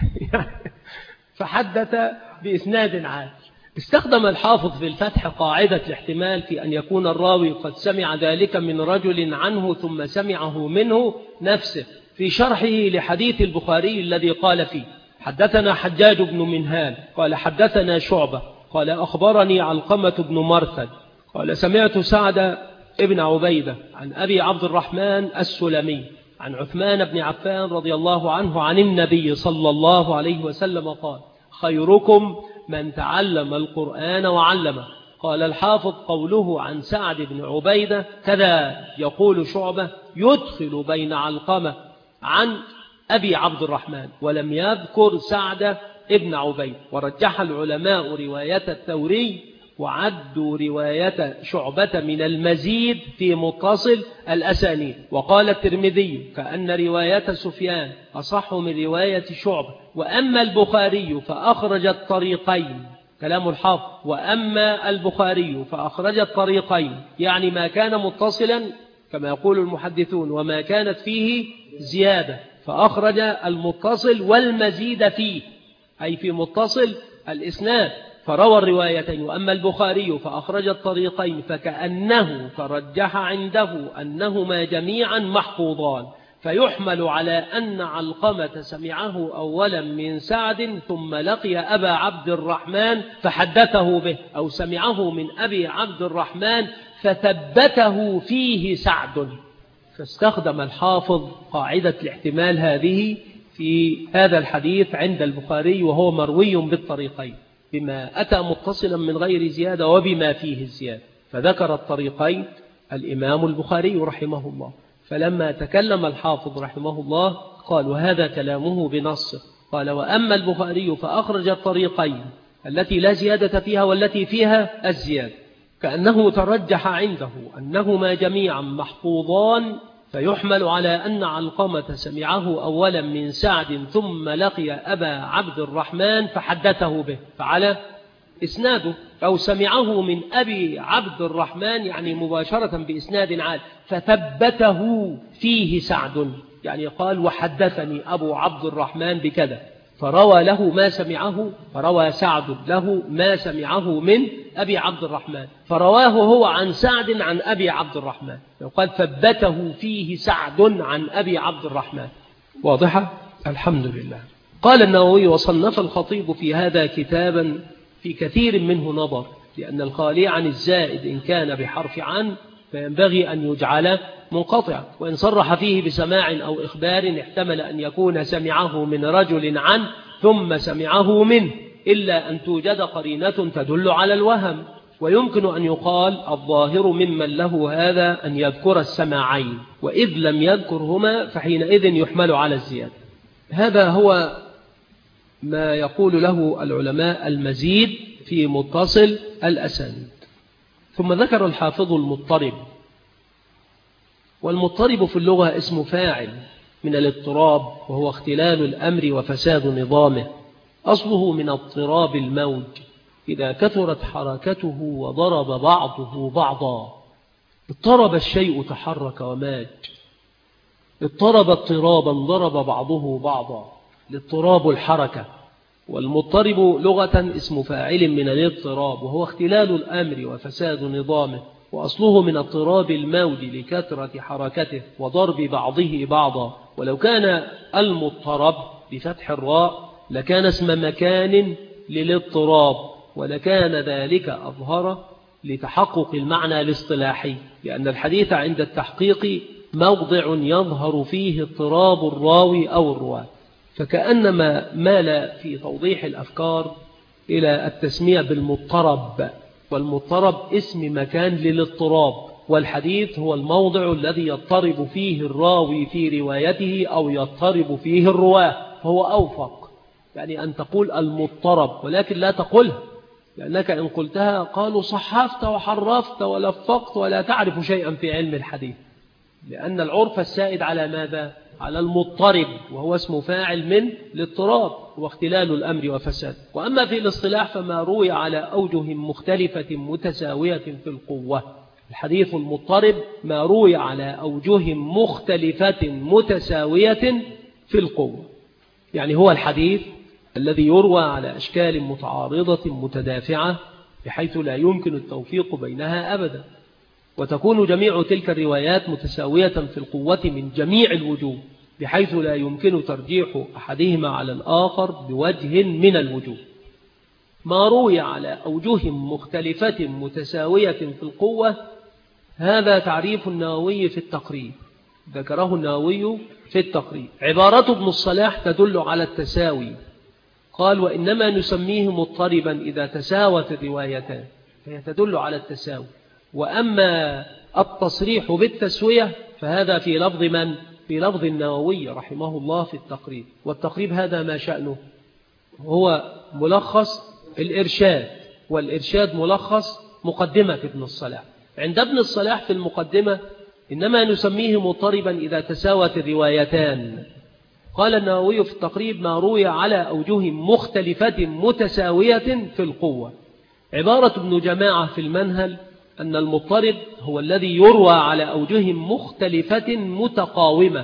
فحدث بإسناد عام. استخدم الحافظ في الفتح قاعدة الاحتمال في أن يكون الراوي قد سمع ذلك من رجل عنه ثم سمعه منه نفسه في شرحه لحديث البخاري الذي قال فيه حدثنا حجاج بن منهال قال حدثنا شعبة قال أخبرني علقمة بن مرثد قال سمعت سعد ابن عبيدة عن أبي عبد الرحمن السلمي عن عثمان بن عفان رضي الله عنه عن النبي صلى الله عليه وسلم قال خيركم من تعلم القرآن وعلمه. قال الحافظ قوله عن سعد بن عبيدة كذا يقول شعبة يدخل بين علقمة عن أبي عبد الرحمن ولم يذكر سعد ابن عبيد. ورجح العلماء رواية الثوري وعدوا رواية شعبة من المزيد في متصل الأسانيد. وقال الترمذي كأن رواية سفيان أصح من رواية شعبة. وأما البخاري فأخرج الطريقين، كلام الحافظ، وأما البخاري فأخرج الطريقين يعني ما كان متصلا كما يقول المحدثون وما كانت فيه زيادة، فأخرج المتصل والمزيد فيه أي في متصل الإسناد فروى الروايتين. وأما البخاري فأخرج الطريقين فكأنه ترجح عنده أنهما جميعا محفوظان، فيحمل على أن علقمة سمعه أولا من سعد ثم لقي أبا عبد الرحمن فحدثه به، أو سمعه من أبي عبد الرحمن فثبته فيه سعد. فاستخدم الحافظ قاعدة الاحتمال هذه في هذا الحديث عند البخاري وهو مروي بالطريقين بما أتى متصلا من غير زيادة وبما فيه الزيادة. فذكر الطريقين الإمام البخاري رحمه الله، فلما تكلم الحافظ رحمه الله قال وهذا كلامه بنصه، قال وأما البخاري فأخرج الطريقين التي لا زيادة فيها والتي فيها الزيادة، كأنه ترجح عنده أنهما جميعا محفوظان، فيحمل على أن علقمة سمعه أولا من سعد ثم لقي أبا عبد الرحمن فحدثه به فعلى إسناده، أو سمعه من أبي عبد الرحمن يعني مباشرة بإسناد عال فثبته فيه سعد، يعني قال وحدثني أبو عبد الرحمن بكذا، فروى له ما سمعه، فروى سعد له ما سمعه من أبي عبد الرحمن، فرواه هو عن سعد عن أبي عبد الرحمن، وقال ثبته فيه سعد عن أبي عبد الرحمن. واضحة؟ الحمد لله. قال النووي وصنف الخطيب في هذا كتابا في كثير منه نظر، لأن الخالي عن الزائد إن كان بحرف عن فينبغي أن يجعل منقطع، وإن صرح فيه بسماع أو إخبار احتمل أن يكون سمعه من رجل عن ثم سمعه منه، إلا أن توجد قرينة تدل على الوهم. ويمكن أن يقال الظاهر ممن له هذا أن يذكر السماعين، وإذ لم يذكرهما فحينئذ يحمل على الزيادة. هذا هو ما يقول له العلماء المزيد في متصل الأسانيد. ثم ذكر الحافظ المضطرب، والمضطرب في اللغة اسم فاعل من الاضطراب، وهو اختلال الأمر وفساد نظامه، أصله من اضطراب الموج إذا كثرت حركته وضرب بعضه بعضا. اضطرب الشيء تحرك وماج، اضطرب اضطرابا ضرب بعضه بعضا، الاضطراب الحركة. والمضطرب لغة اسم فاعل من الاضطراب، وهو اختلال الأمر وفساد نظامه، وأصله من اضطراب الموج لكثرة حركته وضرب بعضه بعضا. ولو كان المضطرب بفتح الراء لكان اسم مكان للاضطراب، ولكان ذلك أظهر لتحقق المعنى الاصطلاحي، لأن الحديث عند التحقيق موضع يظهر فيه اضطراب الراوي أو الرواة، فكأنما مال في توضيح الأفكار إلى التسمية بالمضطرب، والمضطرب اسم مكان للاضطراب، والحديث هو الموضع الذي يضطرب فيه الراوي في روايته أو يضطرب فيه الرواه، فهو أوفق يعني أن تقول المضطرب، ولكن لا تقولها، لأنك إن قلتها قالوا صحفت وحرفت ولفقت ولا تعرف شيئا في علم الحديث، لأن العرف السائد على ماذا؟ على المضطرب، وهو اسم فاعل من الاضطراب واختلال الأمر وفساد. وأما في الاصطلاح فما روي على أوجه مختلفة متساوية في القوة. الحديث المضطرب ما روي على أوجه مختلفة متساوية في القوة، يعني هو الحديث الذي يروى على أشكال متعارضة متدافعة بحيث لا يمكن التوفيق بينها أبدا، وتكون جميع تلك الروايات متساوية في القوة من جميع الوجوه بحيث لا يمكن ترجيح أحدهما على الآخر بوجه من الوجوه. ما روي على أوجه مختلفة متساوية في القوة هذا تعريف النووي في التقريب، ذكره النووي في التقريب. عبارة ابن الصلاح تدل على التساوي، قال وإنما نسميه مضطربا إذا تساوت الروايتان، فهي تدل على التساوي. وأما التصريح بالتسوية فهذا في لفظ من؟ في لفظ النووي رحمه الله في التقريب. والتقريب هذا ما شأنه؟ هو ملخص الإرشاد، والإرشاد ملخص مقدمة ابن الصلاح. عند ابن الصلاح في المقدمة إنما نسميه مضطربا إذا تساوت الروايتان. قال النووي في التقريب ما روي على أوجه مختلفة متساوية في القوة. عبارة ابن جماعة في المنهل أن المضطرب هو الذي يروى على أوجه مختلفة متقاومة،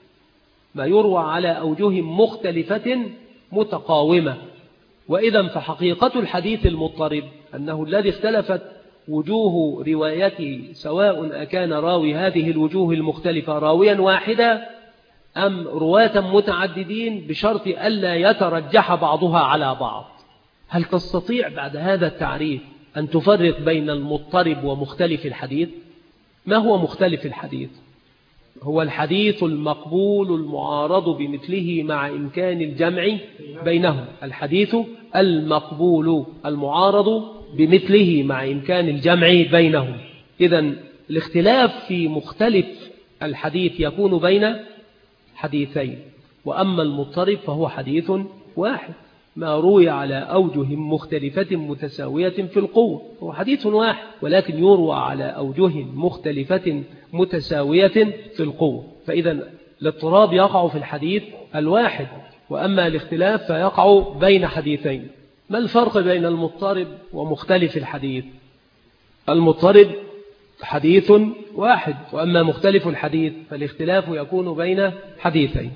ما يروى على أوجه مختلفة متقاومة. وإذا فحقيقة الحديث المضطرب أنه الذي اختلفت وجوه روايته، سواء أكان راوي هذه الوجوه المختلفة راويا واحدا أم رواة متعددين، بشرط ألا يترجح بعضها على بعض. هل تستطيع بعد هذا التعريف أن تفرق بين المضطرب ومختلف الحديث؟ ما هو مختلف الحديث؟ هو الحديث المقبول المعارض بمثله مع إمكان الجمع بينهم. الحديث المقبول المعارض بمثله مع إمكان الجمع بينهم. إذن الاختلاف في مختلف الحديث يكون بين حديثين، وأما المضطرب فهو حديث واحد ما روي على أوجه مختلفة متساوية في القوة، هو حديث واحد ولكن يروى على أوجه مختلفة متساوية في القوة. فإذا الاضطراب يقع في الحديث الواحد، وأما الاختلاف فيقع بين حديثين. ما الفرق بين المضطرب ومختلف الحديث؟ المضطرب حديث واحد، وأما مختلف الحديث فالاختلاف يكون بين حديثين.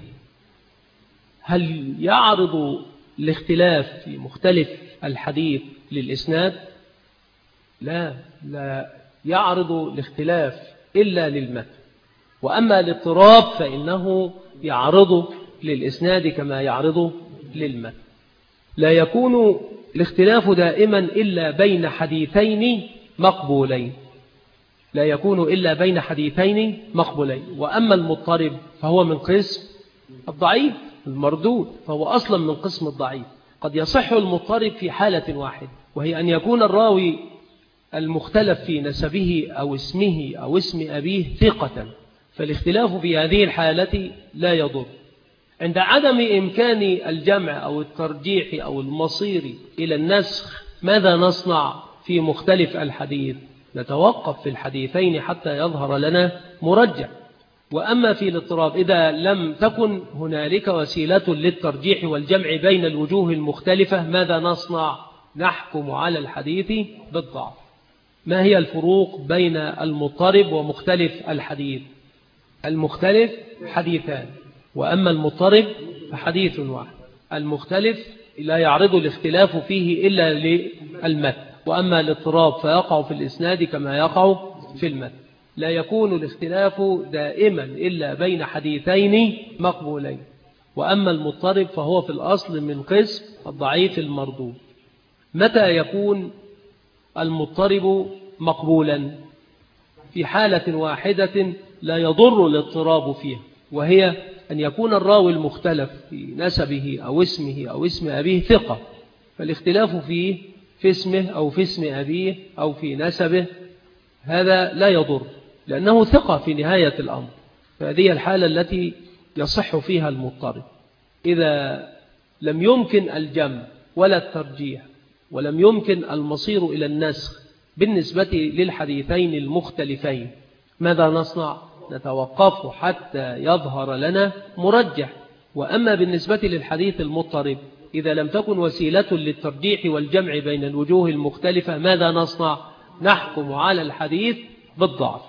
هل يعرض الاختلاف في مختلف الحديث للإسناد؟ لا، لا يعرض الاختلاف إلا للمتن. وأما الاضطراب فإنه يعرض للإسناد كما يعرض للمتن. لا يكون الاختلاف دائما إلا بين حديثين مقبولين، لا يكون إلا بين حديثين مقبولين. وأما المضطرب فهو من قسم الضعيف المردود، فهو أصلا من قسم الضعيف. قد يصح المضطرب في حالة واحدة، وهي أن يكون الراوي المختلف في نسبه أو اسمه أو اسم أبيه ثقة، فالاختلاف في هذه الحالة لا يضر. عند عدم إمكان الجمع أو الترجيح أو المصير إلى النسخ ماذا نصنع في مختلف الحديث؟ نتوقف في الحديثين حتى يظهر لنا مرجح. وأما في الاضطراب إذا لم تكن هنالك وسيلة للترجيح والجمع بين الوجوه المختلفة ماذا نصنع؟ نحكم على الحديث بالضعف. ما هي الفروق بين المضطرب ومختلف الحديث؟ المختلف حديثان، وأما المضطرب فحديث واحد. المختلف لا يعرض الاختلاف فيه إلا للمتن، وأما الاضطراب فيقع في الإسناد كما يقع في المتن. لا يكون الاختلاف دائما إلا بين حديثين مقبولين. وأما المضطرب فهو في الأصل من قسم الضعيف المردود. متى يكون المضطرب مقبولا؟ في حالة واحدة لا يضر الاضطراب فيها، وهي أن يكون الراوي المختلف في نسبه أو اسمه أو اسم أبيه ثقة، فالاختلاف فيه في اسمه أو في اسم أبيه أو في نسبه هذا لا يضر، لأنه ثقة في نهاية الأمر. فهذه الحالة التي يصح فيها المضطرب. إذا لم يمكن الجمع ولا الترجيح ولم يمكن المصير إلى النسخ بالنسبة للحديثين المختلفين، ماذا نصنع؟ نتوقف حتى يظهر لنا مرجح. وأما بالنسبة للحديث المضطرب إذا لم تكن وسيلة للترجيح والجمع بين الوجوه المختلفة، ماذا نصنع؟ نحكم على الحديث بالضعف.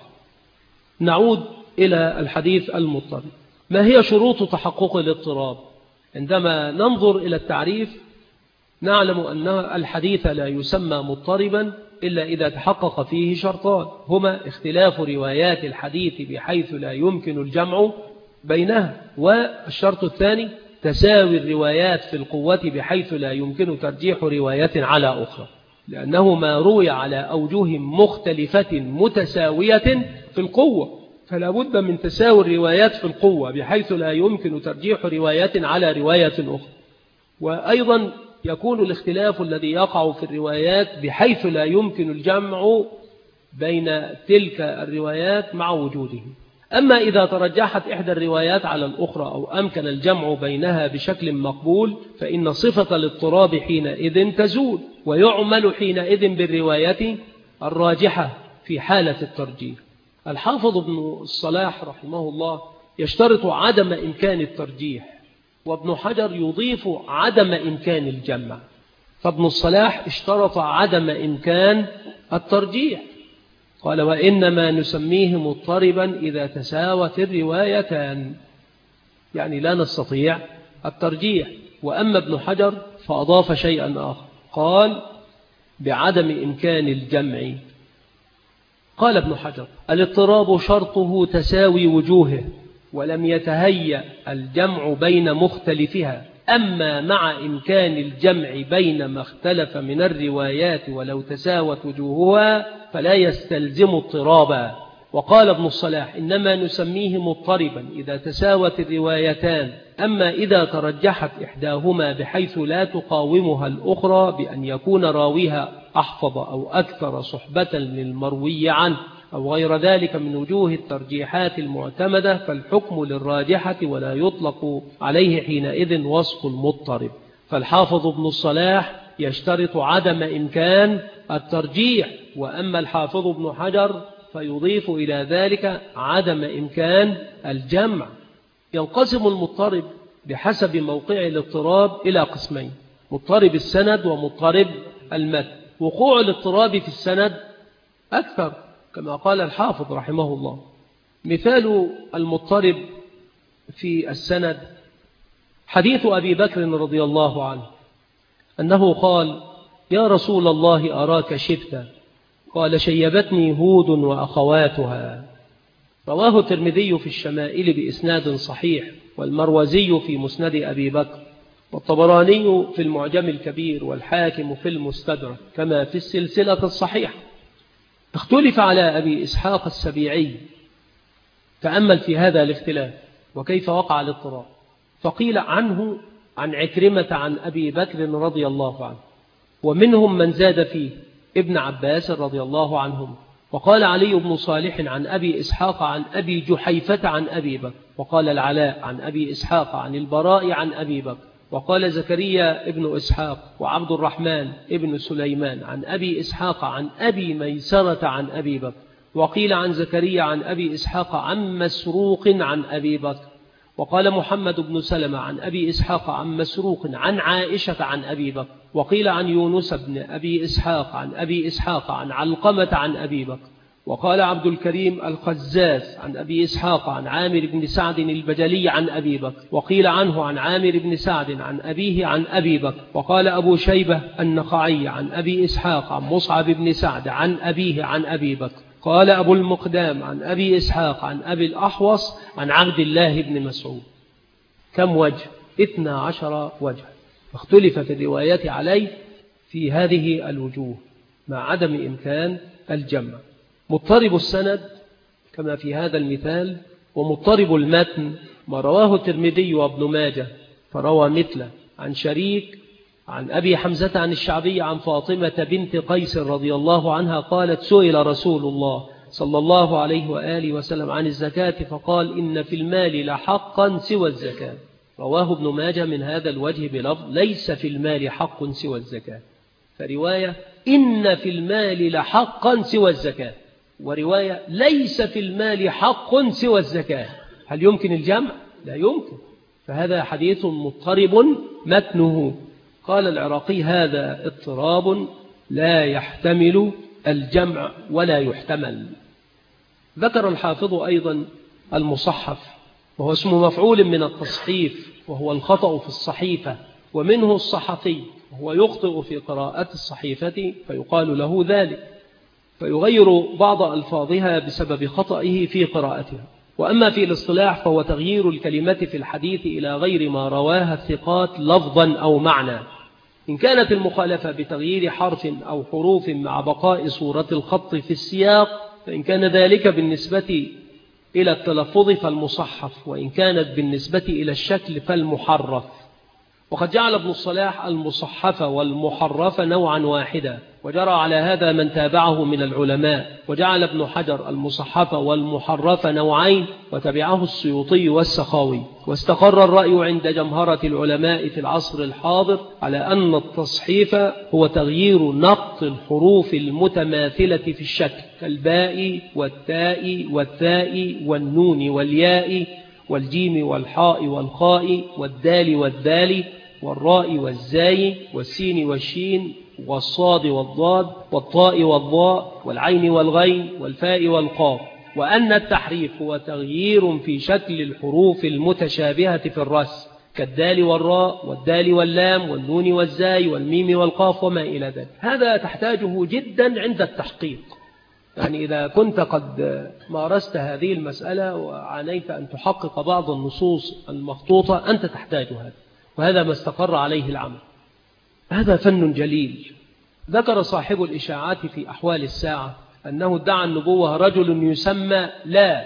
نعود إلى الحديث المضطرب. ما هي شروط تحقق الاضطراب؟ عندما ننظر إلى التعريف نعلم أن الحديث لا يسمى مضطربا إلا إذا تحقق فيه شرطان، هما اختلاف روايات الحديث بحيث لا يمكن الجمع بينها، والشرط الثاني تساوي الروايات في القوة بحيث لا يمكن ترجيح روايات على أخرى، لأنه ما روي على أوجه مختلفة متساوية في القوة، فلا بد من تساوي الروايات في القوة بحيث لا يمكن ترجيح روايات على رواية أخرى. وأيضا يكون الاختلاف الذي يقع في الروايات بحيث لا يمكن الجمع بين تلك الروايات مع وجوده. أما إذا ترجحت إحدى الروايات على الأخرى أو أمكن الجمع بينها بشكل مقبول فإن صفة الاضطراب حينئذ تزول، ويعمل حينئذ بالرواية الراجحة في حالة الترجيح. الحافظ ابن الصلاح رحمه الله يشترط عدم إمكان الترجيح، وابن حجر يضيف عدم إمكان الجمع. فابن الصلاح اشترط عدم إمكان الترجيح، قال وإنما نسميه مضطربا إذا تساوت الروايتان، يعني لا نستطيع الترجيح. وأما ابن حجر فأضاف شيئا آخر، قال بعدم إمكان الجمع. قال ابن حجر الاضطراب شرطه تساوي وجوهه ولم يتهيأ الجمع بين مختلفها، أما مع إمكان الجمع بين ما اختلف من الروايات ولو تساوت وجوهها فلا يستلزم اضطرابا. وقال ابن الصلاح إنما نسميه مضطربا إذا تساوت الروايتان، أما إذا ترجحت إحداهما بحيث لا تقاومها الأخرى بأن يكون راويها أحفظ أو أكثر صحبة للمروي عنه أو غير ذلك من وجوه الترجيحات المعتمدة، فالحكم للراجحة ولا يطلق عليه حينئذ وصف المضطرب. فالحافظ ابن الصلاح يشترط عدم إمكان الترجيح، وأما الحافظ ابن حجر فيضيف إلى ذلك عدم إمكان الجمع. ينقسم المضطرب بحسب موقع الاضطراب إلى قسمين، مضطرب السند ومضطرب المتن. وقوع الاضطراب في السند أكثر كما قال الحافظ رحمه الله. مثال المضطرب في السند حديث أبي بكر رضي الله عنه أنه قال يا رسول الله أراك شبتا، قال شيبتني هود وأخواتها. رواه الترمذي في الشمائل بإسناد صحيح، والمروزي في مسند أبي بكر، والطبراني في المعجم الكبير، والحاكم في المستدرك كما في السلسلة الصحيحة. اختلف على أبي إسحاق السبيعي، تأمل في هذا الاختلاف وكيف وقع الاضطراب. فقيل عنه عن عكرمة عن أبي بكر رضي الله عنه، ومنهم من زاد فيه ابن عباس رضي الله عنهم. وقال علي بن صالح عن أبي إسحاق عن أبي جحيفة عن أبي بكر، وقال العلاء عن أبي إسحاق عن البراء عن أبي بكر، وقال زكريا ابن إسحاق وعبد الرحمن ابن سليمان عن أبي إسحاق عن أبي ميسرة عن أبي بكر، وقيل عن زكريا عن أبي إسحاق عن مسروق عن أبي بكر، وقال محمد بن سلمة عن أبي إسحاق عن مسروق عن عائشة عن أبي بكر، وقيل عن يونس بن أبي إسحاق عن أبي إسحاق عن علقمة عن أبي بكر، وقال عبد الكريم الخزاز عن أبي إسحاق عن عامر بن سعد البجلي عن أبي بكر، وقيل عنه عن عامر بن سعد عن أبيه عن أبي بكر، وقال أبو شيبة النخعي عن أبي إسحاق عن مصعب بن سعد عن أبيه عن أبي بكر، قال أبو المقدام عن أبي إسحاق عن أبي الأحوص عن عبد الله بن مسعود. كم وجه؟ اثنى عشر وجه، اختلفت الروايات عليه في هذه الوجوه مع عدم إمكان الجمع. مضطرب السند كما في هذا المثال ومضطرب المتن ما رواه الترمذي وابن ماجه فروى مثله عن شريك عن أبي حمزة عن الشعبي عن فاطمة بنت قيس رضي الله عنها قالت سئل رسول الله صلى الله عليه وآله وسلم عن الزكاة فقال إن في المال لحقا سوى الزكاة. رواه ابن ماجه من هذا الوجه بلفظ ليس في المال حق سوى الزكاة، فرواية إن في المال لحقا سوى الزكاة، ورواية ليس في المال حق سوى الزكاة. هل يمكن الجمع؟ لا يمكن، فهذا حديث مضطرب متنه. قال العراقي هذا اضطراب لا يحتمل الجمع ولا يحتمل. ذكر الحافظ أيضا المصحف، وهو اسم مفعول من التصحيف، وهو الخطأ في الصحيفة، ومنه الصحفي، وهو يخطئ في قراءة الصحيفة فيقال له ذلك، فيغير بعض ألفاظها بسبب خطئه في قراءتها. وأما في الاصطلاح فهو تغيير الكلمة في الحديث إلى غير ما رواها الثقات لفظا أو معنى. إن كانت المخالفة بتغيير حرف أو حروف مع بقاء صورة الخط في السياق فإن كان ذلك بالنسبة إلى التلفظ فالمصحف، وإن كانت بالنسبة إلى الشكل فالمحرف. وقد جعل ابن الصلاح المصحف والمحرف نوعا واحدا، وجرى على هذا من تابعه من العلماء، وجعل ابن حجر المصحف والمحرف نوعين، وتبعه السيوطي والسخاوي. واستقر الرأي عند جمهرة العلماء في العصر الحاضر على أن التصحيف هو تغيير نقط الحروف المتماثلة في الشكل كالباء والتاء والثاء والنون والياء والجيم والحاء والخاء والدال والدال والراء والزاي والسين والشين والصاد والضاد والطاء والضاء والعين والغين والفاء والقاف. وأن التحريف هو تغيير في شكل الحروف المتشابهة في الرسم كالدال والراء والدال واللام والنون والزاي والميم والقاف وما إلى ذلك. هذا تحتاجه جدا عند التحقيق، يعني إذا كنت قد مارست هذه المسألة وعانيت أن تحقق بعض النصوص المخطوطة أنت تحتاج هذا، وهذا ما استقر عليه العمل. هذا فن جليل. ذكر صاحب الإشاعات في أحوال الساعة أنه ادعى النبوة رجل يسمى لا،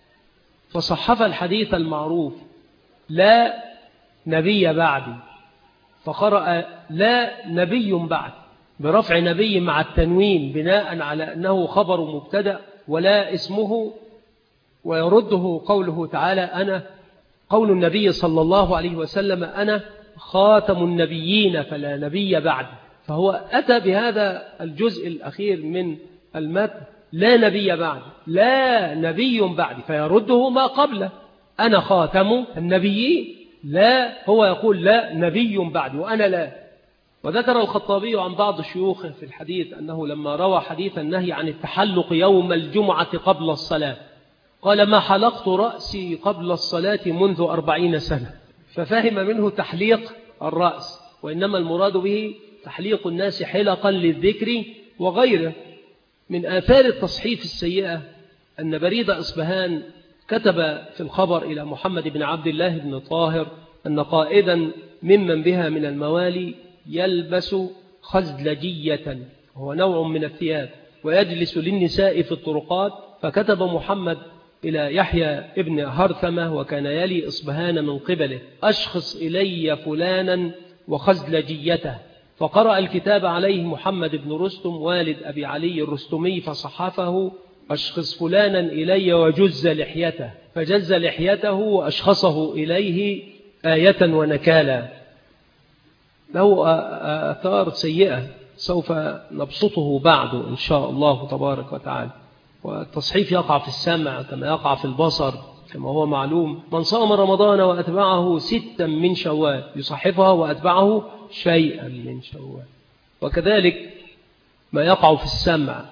فصحف الحديث المعروف لا نبي بعدي، فقرأ لا نبي بعد برفع نبي مع التنوين بناء على أنه خبر مبتدأ ولا اسمه، ويرده قوله تعالى أنا قول النبي صلى الله عليه وسلم أنا خاتم النبيين فلا نبي بعد. فهو أتى بهذا الجزء الأخير من المتن لا نبي بعد، لا نبي بعد، فيرده ما قبله أنا خاتم النبيين، لا هو يقول لا نبي بعد وأنا لا. وذكر الخطابي عن بعض الشيوخ في الحديث أنه لما روى حديث النهي عن التحلق يوم الجمعة قبل الصلاة قال ما حلقت رأسي قبل الصلاة منذ أربعين سنة، ففهم منه تحليق الرأس، وإنما المراد به تحليق الناس حلقا للذكر وغيره. من آثار التصحيف السيئة أن بريد أصبهان كتب في الخبر إلى محمد بن عبد الله بن طاهر أن قائدا ممن بها من الموالي يلبس خزلجية، وهو نوع من الثياب، ويجلس للنساء في الطرقات. فكتب محمد إلى يحيى ابن هرثمة وكان يلي إصبهان من قبله أشخص إلي فلانا وخزلجيته، فقرأ الكتاب عليه محمد بن رستم والد أبي علي الرستمي فصحفه أشخص فلانا إلي وجز لحيته، فجز لحيته وأشخصه إليه آية ونكالا. له آثار سيئة سوف نبسطه بعد إن شاء الله تبارك وتعالى. والتصحيف يقع في السمع كما يقع في البصر، كما هو معلوم. من صام رمضان وأتبعه ستا من شوال يصحفها وأتبعه شيئا من شوال. وكذلك ما يقع في السمع،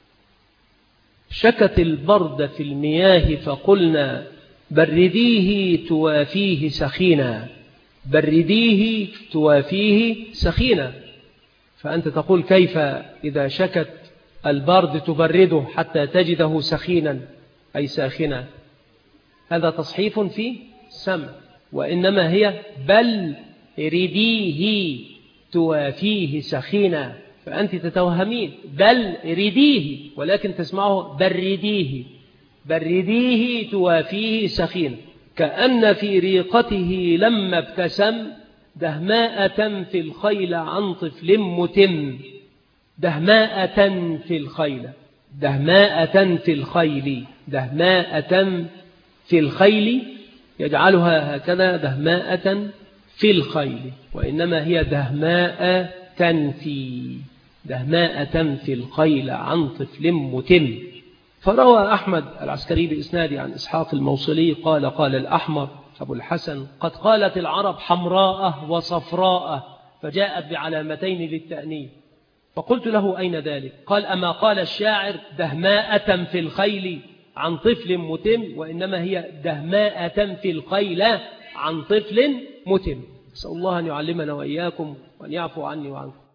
شكت البرد في المياه فقلنا برديه توافيه سخينا، برديه توافيه سخينا، فأنت تقول كيف إذا شكت البرد تبرده حتى تجده سخينا أي ساخنا. هذا تصحيف في السمع، وإنما هي بل رديه توافيه سخينا، فأنت تتوهمين بل رديه ولكن تسمعه برديه، برديه توافيه سخينة، كأن في ريقته لما ابتسم دهماءة في الخيل عن طفل متم. دهماءة في الخيل، دهماءة في الخيل، دهماءة في الخيل، يجعلها هكذا دهماءة في الخيل، وإنما هي دهماء في دهماء في الخيل عن طفل متم. فروى أحمد العسكري بإسناد عن إسحاق الموصلي قال قال الأحمر أبو الحسن قد قالت العرب حمراء وصفراء، فجاءت بعلامتين للتأنيث. فقلت له أين ذلك؟ قال أما قال الشاعر دهماءة في الخيل عن طفل متم، وإنما هي دهماءة في الخيل عن طفل متم. أسأل الله أن يعلمنا وإياكم وأن يعفو عني وعنكم.